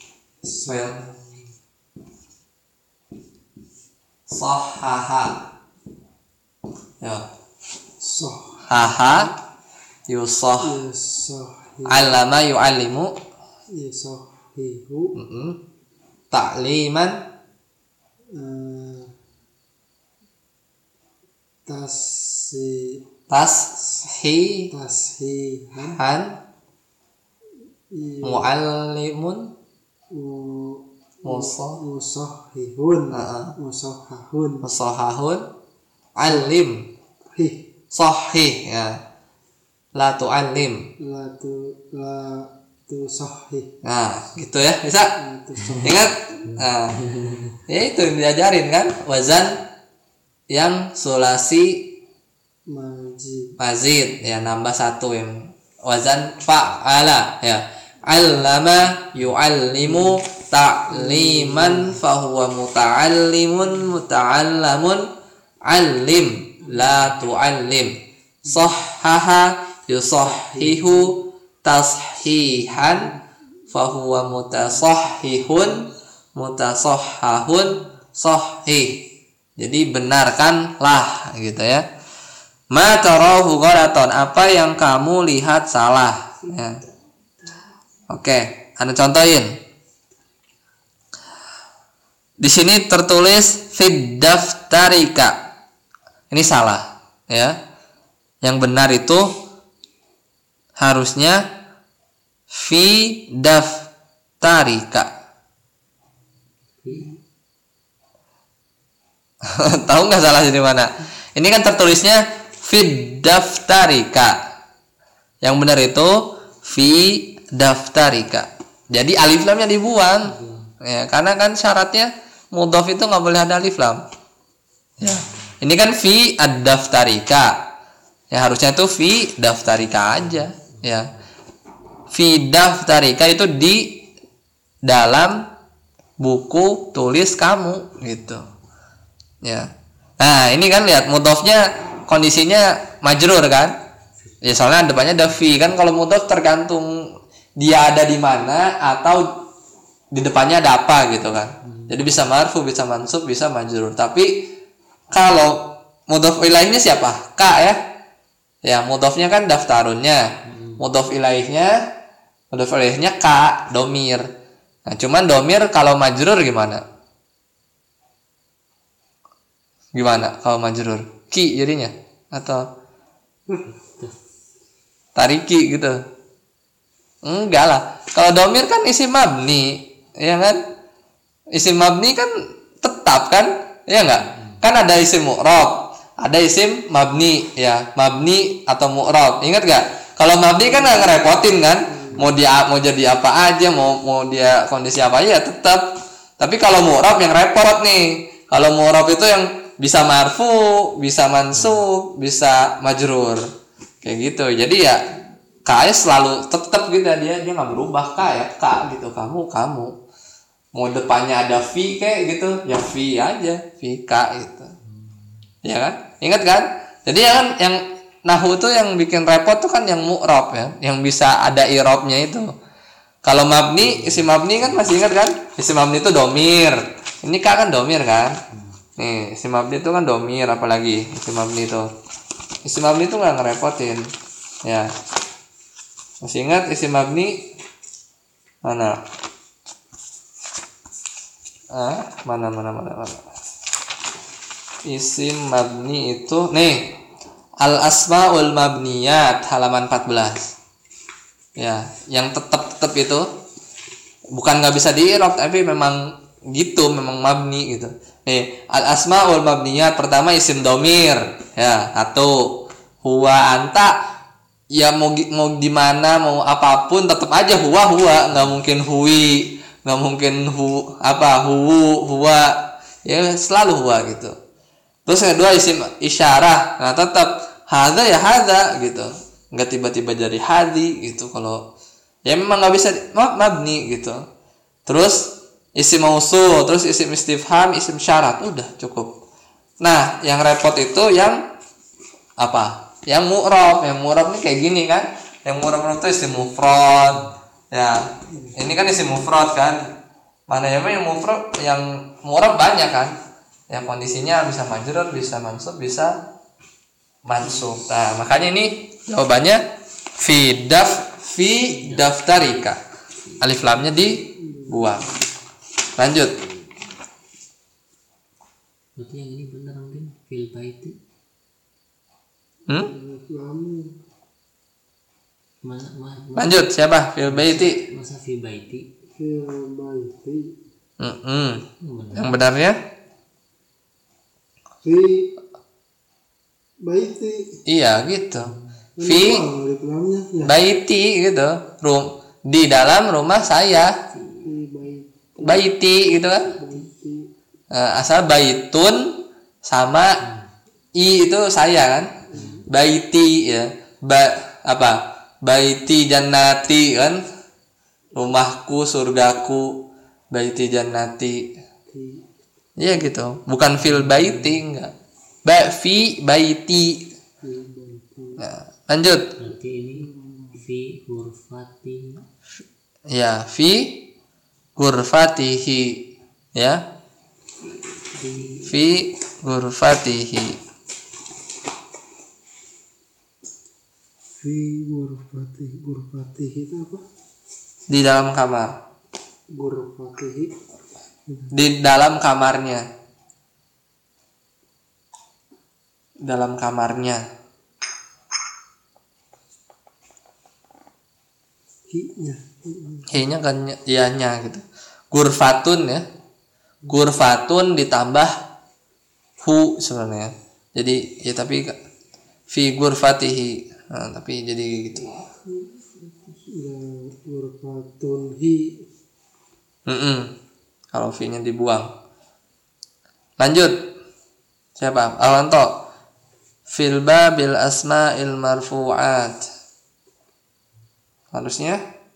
Sohaha. Ya. Sah. Haha. Yusoh. Sahih. Alama yu'allimu. Sahihu. Mm-mm. Ta'liman. Uh, tasi. Tashi. Tashihan. Han. Iya. Mu'allimun. Mu- Musa. Musahihun. Uh-uh. Musahahun. Musahahun. Alim. Hih. Sahih ya. La tu'allim. La tu la tu sahih. Nah, gitu ya. Bisa? La tu sahih. Ingat? Nah, ya itu yang diajarin kan, wazan yang sulasi Majid. mazid ya, nambah satu yang wazan fa'ala ya. Allama yu'allimu ta'liman fahuwa muta'allimun muta'allamun allim la tu'allim. Sahhaha yusahhihu tashihan fahuwa mutasahhihun mutasahhahun sahih. Jadi benarkanlah gitu ya. Ma tarahu ghalaton, apa yang kamu lihat salah ya. Oke, Anda contohin. Di sini tertulis fid daftarika. Ini salah ya. Yang benar itu harusnya fi daftarika. Tahu nggak salahnya di mana? Ini kan tertulisnya fi daftarika. Yang benar itu fi daftarika. Jadi alif lamnya dibuang. Ya, karena kan syaratnya mudhof itu nggak boleh ada alif lam. Ya. Ini kan fi ad-daftarika. Ya harusnya itu fi daftarika aja. Ya. Fi daftarika itu di dalam buku tulis kamu gitu. Ya. Nah, ini kan lihat mudhofnya kondisinya majrur kan? Ya soalnya depannya ada fi kan, kalau mudhof tergantung dia ada di mana atau di depannya ada apa gitu kan. Jadi bisa marfu, bisa mansub, bisa majrur. Tapi kalau mudhof ilaihnya siapa? Ka ya. Ya, mudhofnya kan daftarunnya. Mudhof ilaihnya mudhof ilaihnya ka, domir. Nah, cuman domir kalau majrur gimana? Gimana kalau majrur? Ki jadinya atau tariki gitu? Enggak lah. Kalau domir kan isim mabni, ya kan? Isim mabni kan tetap kan? Ya enggak? Kan ada isim mu'rab, ada isim mabni, ya, mabni atau mu'rab. Ingat gak? Kalau mabni kan nggak ngerepotin kan? Mau dia mau jadi apa aja, mau mau dia kondisi apa aja tetap. Tapi kalau mu'rab yang repot nih. Kalau mu'rab itu yang bisa marfu, bisa mansub, bisa majrur. Kayak gitu. Jadi ya ka selalu tetap gitu, dia dia nggak berubah, ka ya ka gitu, kamu kamu. Mau depannya ada fi kayak gitu, ya fi aja, fi ka gitu. Ya kan? Ingat kan? Jadi ya kan yang nahwu tuh yang bikin repot tuh kan yang mu'rab ya, yang bisa ada i'rabnya itu. Kalau mabni, isim mabni kan masih ingat kan? Isim mabni itu domir. Ini ka kan domir kan? Nih, isim mabni itu kan domir, apalagi isim mabni itu. Isim mabni itu nggak ngerepotin. Ya. Masih ingat isim mabni mana? Ah, mana mana mana mana. Isim mabni itu nih al asmaul mabniyat halaman empat belas. Ya, yang tetap-tetap itu bukan nggak bisa di-i'rab tapi memang gitu, memang mabni gitu. Nih, al asmaul mabniyat pertama isim domir, ya, satu. Huwa anta, ya mau mau di mana mau apapun tetap aja huwa huwa, nggak mungkin huwi, nggak mungkin hu apa hu huwa, ya selalu huwa gitu. Terus yang kedua isim isyarah, nah tetap hadza ya hadza gitu, nggak tiba-tiba jadi hadi gitu. Kalau ya memang nggak bisa mabni gitu. Terus isim mausul, terus isim istifham, isim syarat, udah cukup. Nah yang repot itu yang apa? Yang mu'rab, yang mu'rab ini kayak gini kan? Yang mu'rab itu isim mufrad. Ya, ini kan isim mufrad kan? Mana ya yang mufrad, yang mu'rab banyak kan? Yang kondisinya bisa majrur, bisa mansub, bisa mansub. Nah, makanya ini jawabannya fi daf fi daftarika. Alif lamnya dibuang. Lanjut. Berarti yang ini benar mungkin fil baiti. Hmm? Mana, mana, Lanjut siapa? Fil baiti. masa fi baiti? Fil baiti. Mm-mm. Benar. Yang benarnya? Fi baiti. Iya gitu. Ini Fi apa alif lamnya? Ya. baiti gitu. Rum di dalam rumah saya. Fi baiti. Baiti gitu kan? Baiti. Eh, asal baitun sama i itu saya kan? Baiti ya. Ba apa? Baiti jannati kan? Rumahku, surgaku. Baiti jannati. Fi. Iya gitu. Bukan fil baiti enggak. Ba fi baiti. Fi baiti. Nah, lanjut. Berarti ini fi hurfati. Ya, fi ghurfatihi. Ya. Fi ghurfatihi. Fi ghurfati. Ghurfati itu apa? Di dalam kamar. Ghurfatihi. Di dalam kamarnya. Dalam kamarnya. hi-nya. Hi-nya kan ianya gitu. Gurfatun ya. Gurfatun ditambah hu sebenarnya. Jadi ya tapi fi gurfatihi. Nah, tapi jadi gitu. Ya ghurfatun hi. Mm-mm. Kalau fi-nya dibuang. Lanjut. Siapa? Awanto. Fil babil asma'il marfu'at. Harusnya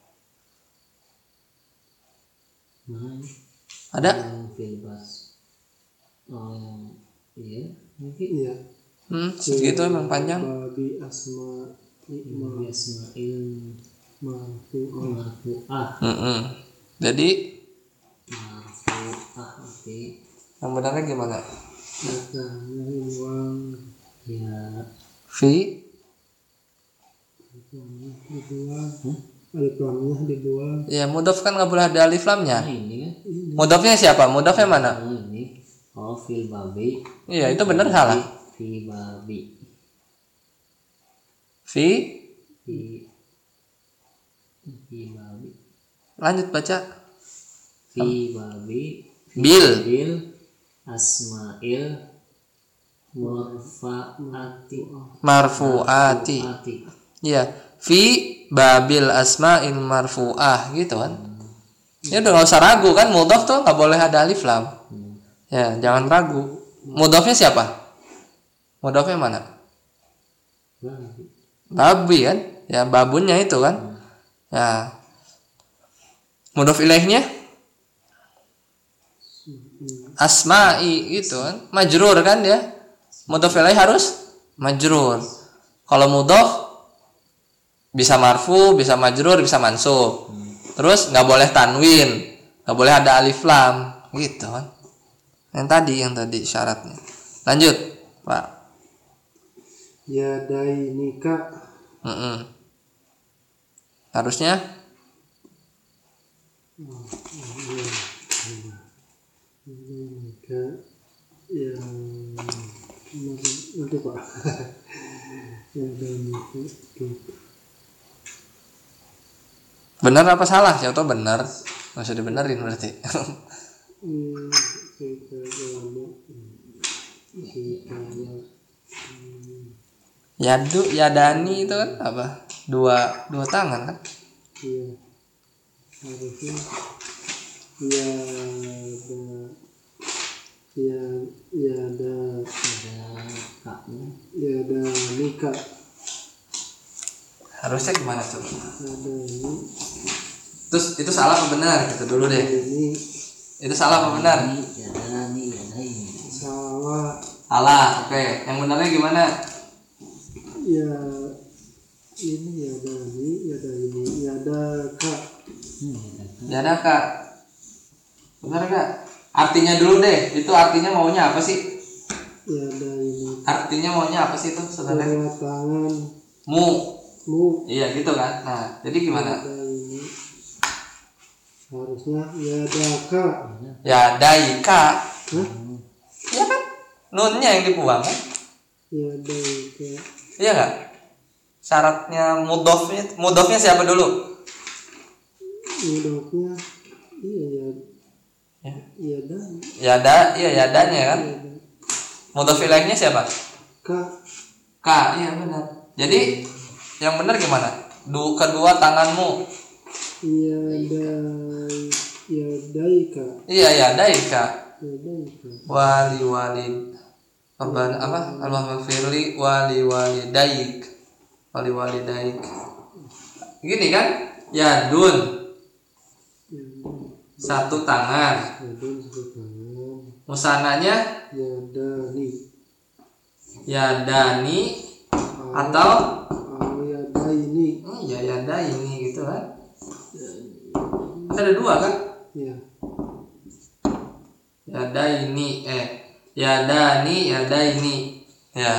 Mana? ada? Yang filbas. Oh yang iya mungkin Iya. Hmm, segitu emang panjang. Babi asma Imam Ismail marfu'ah. marfu'ah Mm-mm. Jadi marfu'ah oke yang benarnya gimana? Makanya uang ya Fi dibuang. Alif lamnya dibuang. ya mudhof kan nggak boleh ada alif nah lamnya. ini kan Mudhofnya siapa? Mudhofnya mana? oh ini oh fil babi Iya itu benar salah. fi babi Fi fi fi babi lanjut baca. fi babi fi Bil. bil asmail murfaati Marfu'ati. ati Iya. Fi babil asma'il marfu'ah gitu kan. Ya udah nggak usah ragu kan mudhof tuh nggak boleh ada alif lam. Ya jangan ragu. Mudhofnya siapa? Mudhofnya mana? babi Babi kan? Ya babunnya itu kan. Ya. Mudhof ilaihnya asma'i gitu kan. Majrur kan dia. Mudhof ilaih harus majrur. Kalau mudhof bisa marfu, bisa majrur, bisa mansub. Terus nggak boleh tanwin, nggak boleh ada alif lam, gitu kan? Yang tadi, yang tadi syaratnya. Lanjut, Pak. Ya dainika. Mm-mm. Harusnya Dainika yang nanti Pak. Ya dainika itu. benar apa salah? Siapa tahu benar, nggak usah dibenerin berarti. Hmm, kita lama. Kita Yadu, yadani itu kan apa? Dua dua tangan kan? ya harusnya ya ada ya ya ada ada kaknya ya ada nikah Harusnya gimana coba? ada ini Terus itu salah apa benar? Gitu dulu deh. ini Itu salah apa benar? ini ada nih ada ini salah Salah. Oke. Yang benarnya gimana? ya ini ya ada ini ya ada ini ya ada kak hmm, Ya ada kak. Benar gak? Artinya dulu deh. Itu artinya maunya apa sih? ya ada ini Artinya maunya apa sih itu sebenarnya? kedua tangan Mu. mu Iya gitu kan. Nah, jadi gimana? ada ini harusnya ya ada kak Ya daika. Hah? Iya kan? Nunnya yang dibuang kan? ya ada kak Iya nggak? Syaratnya mudhofnya, mudhofnya siapa dulu? mudahnya iya ya Ya. iya dah Ya da, iya ya danya kan? iya dah Mudhof ilaihnya siapa? kak K, iya benar. Jadi yang benar gimana? Du, kedua tanganmu. iya dai ya dai kak Iya ya daika. ya dai kak Wali wali apa apa? Allahumma firli wali wali daik. Wali wali daik. Gini kan? Ya dun ya satu tangan. ya dan satu tangan Musananya ya dani ya dani atau oh ya dai ini hmm, ya ya da ini gitu kan? Ada dua kan? ya Ya da ini eh ya dani ya da ini ya.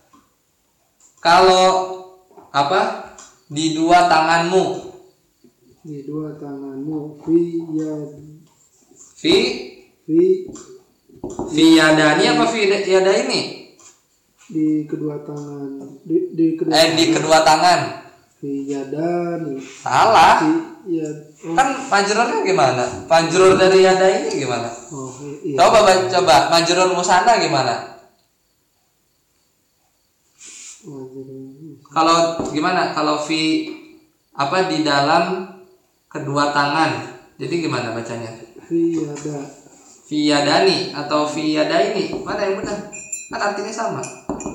Kalau apa di dua tanganmu di dua tanganmu fi ya fi fi fi yadani apa fi yada ini di kedua tangan di, di kedua eh di kedua tangan fi fi yadani. Salah. Fi ya oh, Kan majrurnya gimana? Majrur dari yada ini gimana? oh iya. Coba ba- coba majrur musanna gimana? Majrur. Kalau gimana? Kalau fi apa di dalam kedua tangan. Jadi gimana bacanya? Fi yada. Fi yadani atau fi yadaini? Mana yang benar? Kan artinya sama.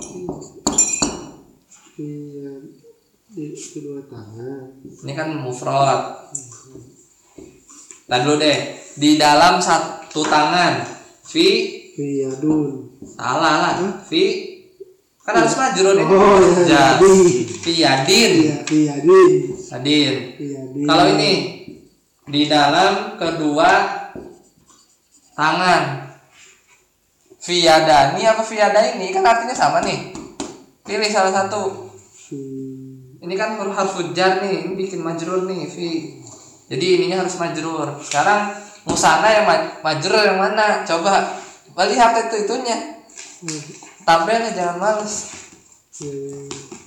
Fi yad- di kedua tangan. Ini kan mufrad. Tadi dulu deh. Di dalam satu tangan. Fi Fi yadun. salah lah. Fi kan harus majrur ini. Oh, iya, Ya. yadi. Fi yadin. Iya, fi yadin. Hadir. Fi yadin. Kalau ini di dalam kedua tangan. Fi yadani apa fi yadaini kan artinya sama nih. Pilih salah satu. Fi Ini kan huruf harful jar nih, ini bikin majrur nih, fi. Jadi ininya harus majrur. Sekarang musanna yang maj- majrur yang mana? Coba lihat itu itunya. Tabelnya jangan males. eh,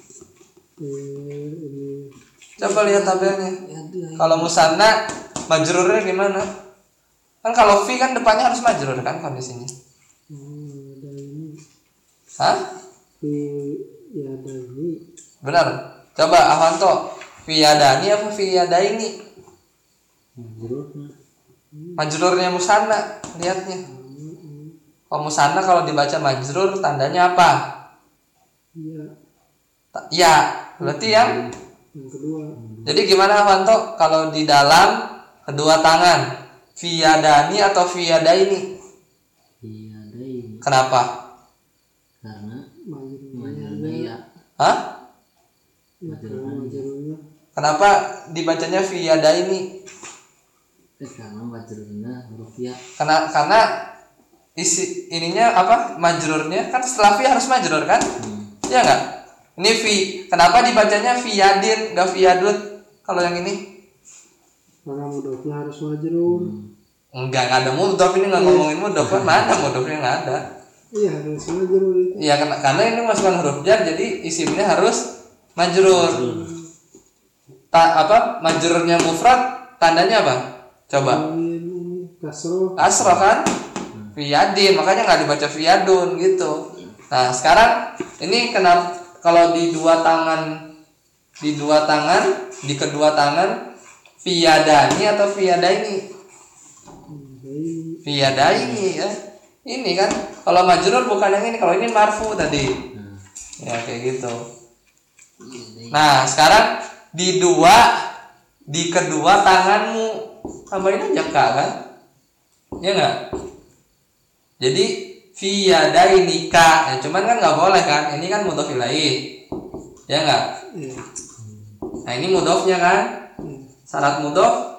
eh, ini Coba lihat tabelnya. Kalau musanna majrurnya gimana? Kan kalau fi kan depannya harus majrur kan kondisinya. oh, ada ini Hah? fi yadani. Benar. Coba Avanto, fi yadani apa fi yadaini? Majrurnya. Majrurnya musanna, lihatnya. Kalau musanna kalau dibaca majrur tandanya apa? Iya, Ta- Ya, berarti yang. yang kedua. Jadi gimana Avanto kalau di dalam kedua tangan? Fi yadani atau fi yadaini? Iya ada ini. Kenapa? Karena Majrurnya majrurnya ya. Hah? ya, kalau majrurnya Kenapa dibacanya fi yadaini? Eh, karena majrurnya huruf ya. Karena karena isi ininya apa? Majrurnya kan setelah fi harus majrur kan? Hmm. Iya nggak? Ini fi. Kenapa dibacanya fi yadin, nggak fi yadun? Kalau yang ini? karena mudofnya harus majrur. Enggak, nggak ada mudhof, ini nggak ngomongin mudhof kan, mana mudhofnya nggak ada. Iya, harus majrur itu. Iya, karena, karena ini masukkan huruf jar, jadi isimnya harus majrur. Ta, apa? Majrurnya mufrad, tandanya apa? Coba. Ini ini kasroh. Asroh kan? Fiyadin, makanya nggak dibaca fiyadun gitu. Nah, sekarang ini kenapa kalau di dua tangan, di dua tangan, di kedua tangan, fiyadani atau fiyadaini? Ini Fiyadaini ya. Ini kan kalau majrur bukan yang ini, kalau ini marfu tadi. Nah, Ya kayak gitu. iya deh. Nah, sekarang di dua di kedua tanganmu tambahin aja ka kan? Ya enggak? Jadi fi yadainika. Ya cuman kan nggak boleh kan? Ini kan mudhof ilaih. Ya enggak? iya. Nah, ini mudhofnya kan? Iya. Syarat mudhof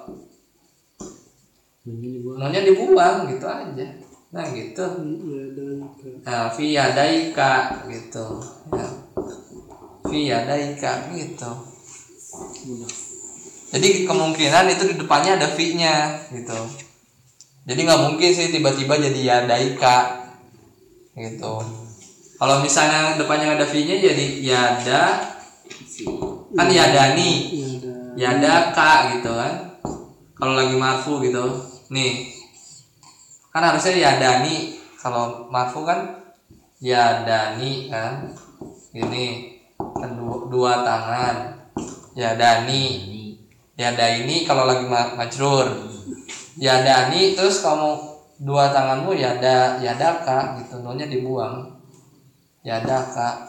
Ini dibuang. nunnya dibuang gitu aja. Nah, gitu. Fi yadaika. Nah, fi yadaika gitu. Ya. Fi yadaika gitu. Udah. Jadi kemungkinan itu di depannya ada fi-nya gitu. Jadi nggak mungkin sih tiba-tiba jadi yadaika gitu. Kalau misalnya depannya ada fi-nya jadi yada Si. kan yadani, Yada. yadaka gitu kan. Kalau lagi marfu gitu. Nih. Kan harusnya yadani. Kalau marfu kan yadani kan. Ini kedua dua tangan. Yadani. Ini. Yada ini kalau lagi ma- majrur. Yadani terus kamu dua tanganmu yada yadaka gitu, nunnya dibuang. Yadaka.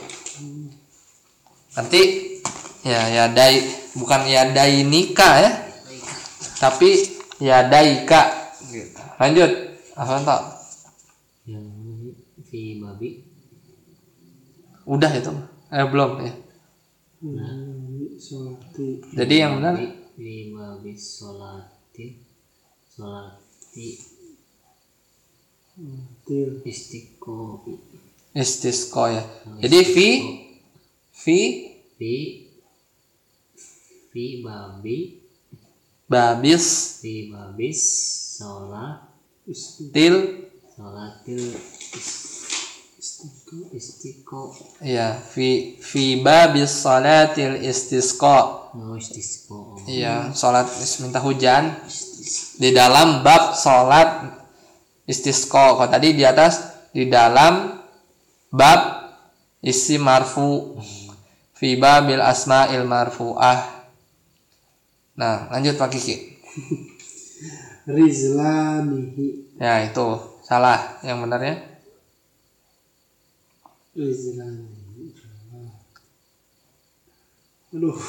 Nanti ya yadai bukan yadainika ya. Tapi yadaika gitu. Lanjut. Apa tak? Yang ini si babi. Udah itu. Eh belum ya. Nabi sholati. Jadi yang benar Fi babi sholati. Sholati Til. istiqo. istisqa ya. Jadi fi fi Fi. Fi babi. babis Fi babis sholat. Isti. til Sholatil Istiqo. Iya, fi fi babis salatil istisqa. Oh, istisqo. Iya, salat minta hujan di dalam bab salat istisqa. Kalau tadi di atas di dalam bab isim marfu. Fi babil asma'il marfu'ah. Nah, lanjut Pak Kiki. Rizlanihi. Ya, itu salah. Yang benarnya Rizlanihi. Aduh.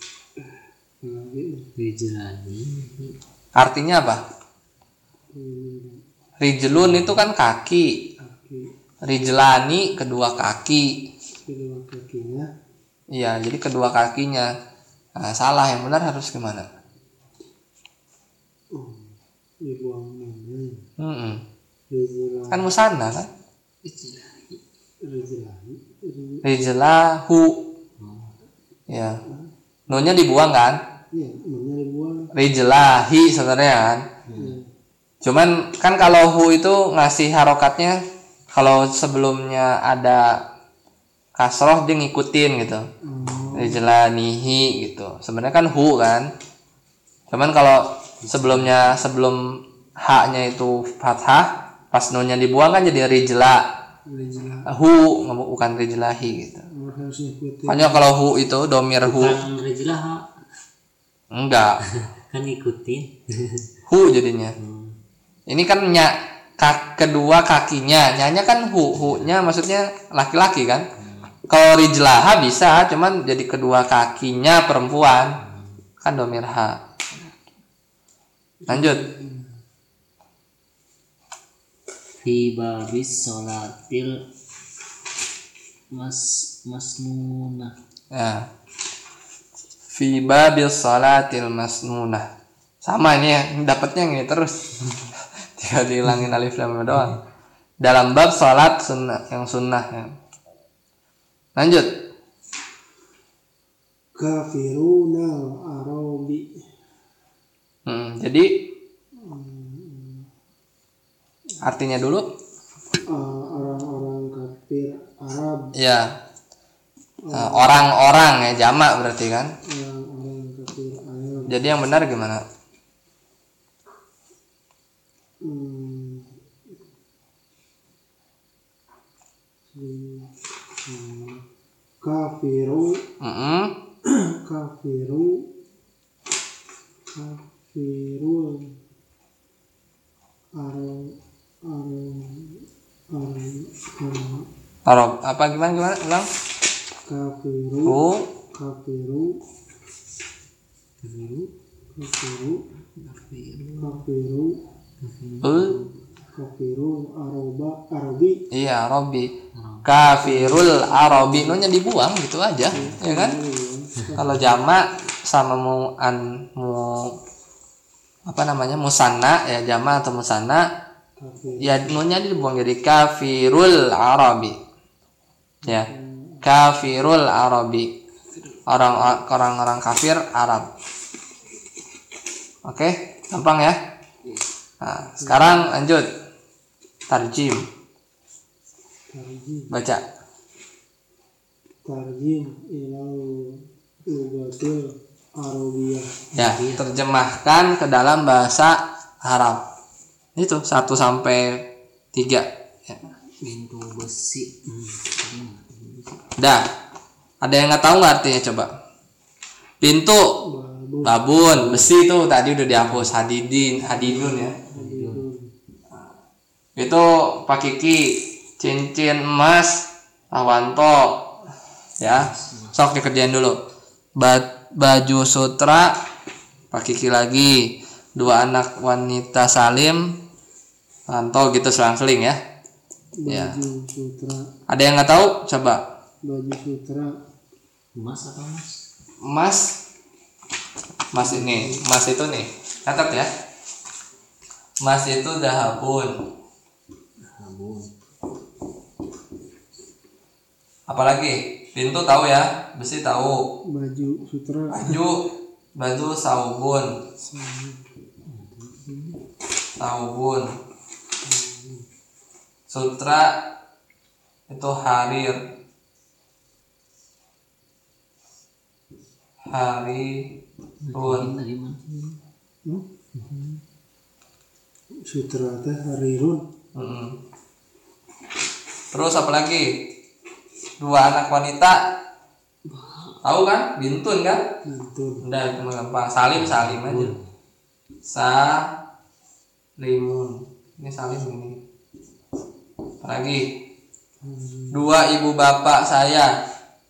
Rijlani. artinya apa? Rijlun itu kan kaki. Kaki. Rijlani kedua kaki. Kedua kakinya. Iya, jadi kedua kakinya. Nah, salah, yang benar harus gimana? Oh, dibuang namanya. Mm-mm. Rizlani. Kan musanna kan? Rizlani. Rijlahu. Ya. Nunnya dibuang kan? Iya, namanya dibuang. Rijlahi sebenarnya kan. Iya. Cuman kan kalau hu itu ngasih harokatnya, kalau sebelumnya ada kasroh dia ngikutin gitu. Oh. Rijlanihi gitu. Sebenarnya kan hu kan. Cuman kalau sebelumnya sebelum haknya itu fathah, pas nunnya dibuang kan jadi rijla. Rizla. Hu bukan rijlahi gitu. Oh, harus ngikutin. Makanya kalau hu itu domir hu. Bukan rijlah. Enggak. Kan ikutin. Hu jadinya. Ini kan nya kak, kedua kakinya. Nyanya kan hu. Hu-nya maksudnya laki-laki kan. Kalau rijlaha bisa, cuman jadi kedua kakinya perempuan. Kan domir ha. Lanjut. Fi babis sholatil mas masnunah. Ya. Fi babil salatil masnunah. Sama ini ya, dapatnya ini terus. Tinggal dihilangin alif lam mim doang. Dalam bab salat sunnah yang sunnah ya. Lanjut. Kafirunal arabi. Hmm, jadi artinya dulu. Uh, orang-orang kafir Arab. Ya. Nah, orang-orang ya jamak berarti kan. Orang-orang kafir Arab. Jadi yang benar gimana? Hmm. Hmm. Kafiru. Mm-mm. Kafiru. Kafirul. Arab. Arab. Arab. Arab apa gimana gimana ulang? Kafiru. Hu. Kafiru. Kafiru. Kafiru. Kafiru. Ul. Kafiru. Araba. Arabi. Iya, Arabi. Kafirul Arabi, nunnya dibuang gitu aja, ya kan? Kalau jamak sama mu an mu apa namanya musanna ya jamak atau musanna ya nunnya dibuang jadi kafirul Arabi. Ya. Kafirul Arabi. Orang orang-orang kafir Arab. Oke, gampang ya? Nah, sekarang lanjut. Tarjim. Tarjim. Baca. Tarjim ilal lugatil Arabiyah. Ya, terjemahkan ke dalam bahasa Arab. Itu satu sampai tiga. Ya. Pintu besi. Hmm. Dah. Ada yang nggak tahu nggak artinya coba? Pintu, Babun. babun, besi itu tadi udah dihapus hadidin, hadidun ya. Hadidun. Itu Pak Kiki, cincin emas, Awanto, ya. Sok dikerjain dulu. Ba- baju sutra, Pak Kiki lagi. Dua anak wanita Salim, Awanto gitu selang-seling ya. Baju Ya. sutra. Ada yang nggak tahu? Coba. Baju sutra. Emas apa mas? Emas, emas ini, emas itu nih, catat ya. Emas itu dahabun. Sabun. Apalagi pintu tahu ya, besi tahu. Baju sutra. Baju, baju saubun, saubun. Sutra itu harir. Harirun. Dari mana? Hmm? Sutra teh harirun. Mm-mm. Terus apa lagi? Dua anak wanita. Tahu kan? Bintun kan? Nantun. Udah itu mah gampang. Salim salim aja. Salimun. Ini salim ini. Apa lagi? Dua ibu bapak saya.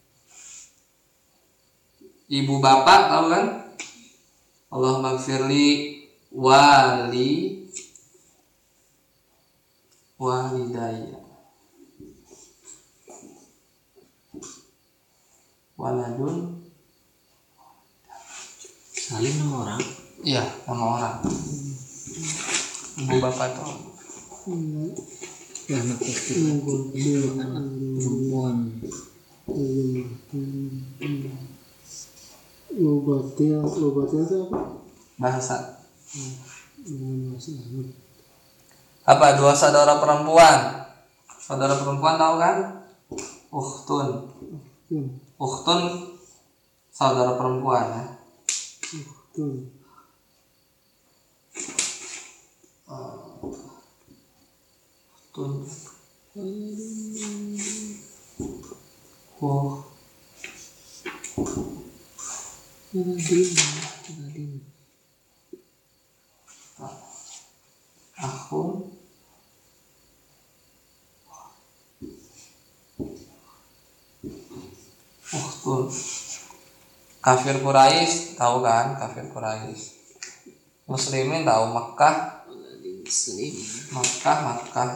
Ibu bapak tahu kan? Allahumma gfirli wali walidayya. Waladun. Salim nama orang. Iya, nama orang. Ibu bapak tuh. Hmm. Ya, anak kecil. Nunggu dia. Anak perempuan. Lobatia, lobatia itu apa? Bahasa. Hmm, masih Ahmad. Apa? Dua saudara perempuan. Saudara perempuan tahu kan? Ukhtun. Hmm. Ukhtun saudara perempuan ya. Tuh. Ukhtun. Oh. Akhun. Ukhtun. Kafir Quraisy tahu kan? Kafir Quraisy. Muslimin tahu Makkah. Makkah, Makkah.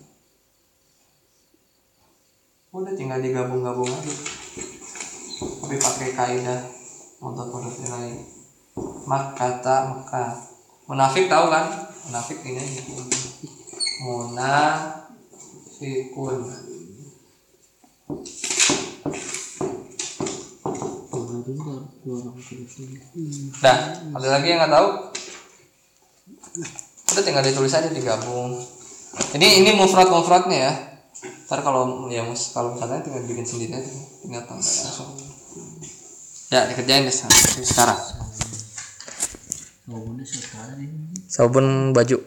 Udah tinggal digabung-gabung aja. Tapi pakai kaidah mudhaf ilaih. Makkata, Makkah. Munafik tahu kan? Munafik ini aja. Munafikun. Dah, ada lagi yang nggak tahu? Udah tinggal ditulis aja digabung. Ini ini mufrad mufradnya ya. Ntar kalau ya mus kalau misalnya tinggal bikin sendiri aja, tinggal tambah langsung. Ya dikerjain deh sekarang. Sabunnya sekarang ini. Sabun baju.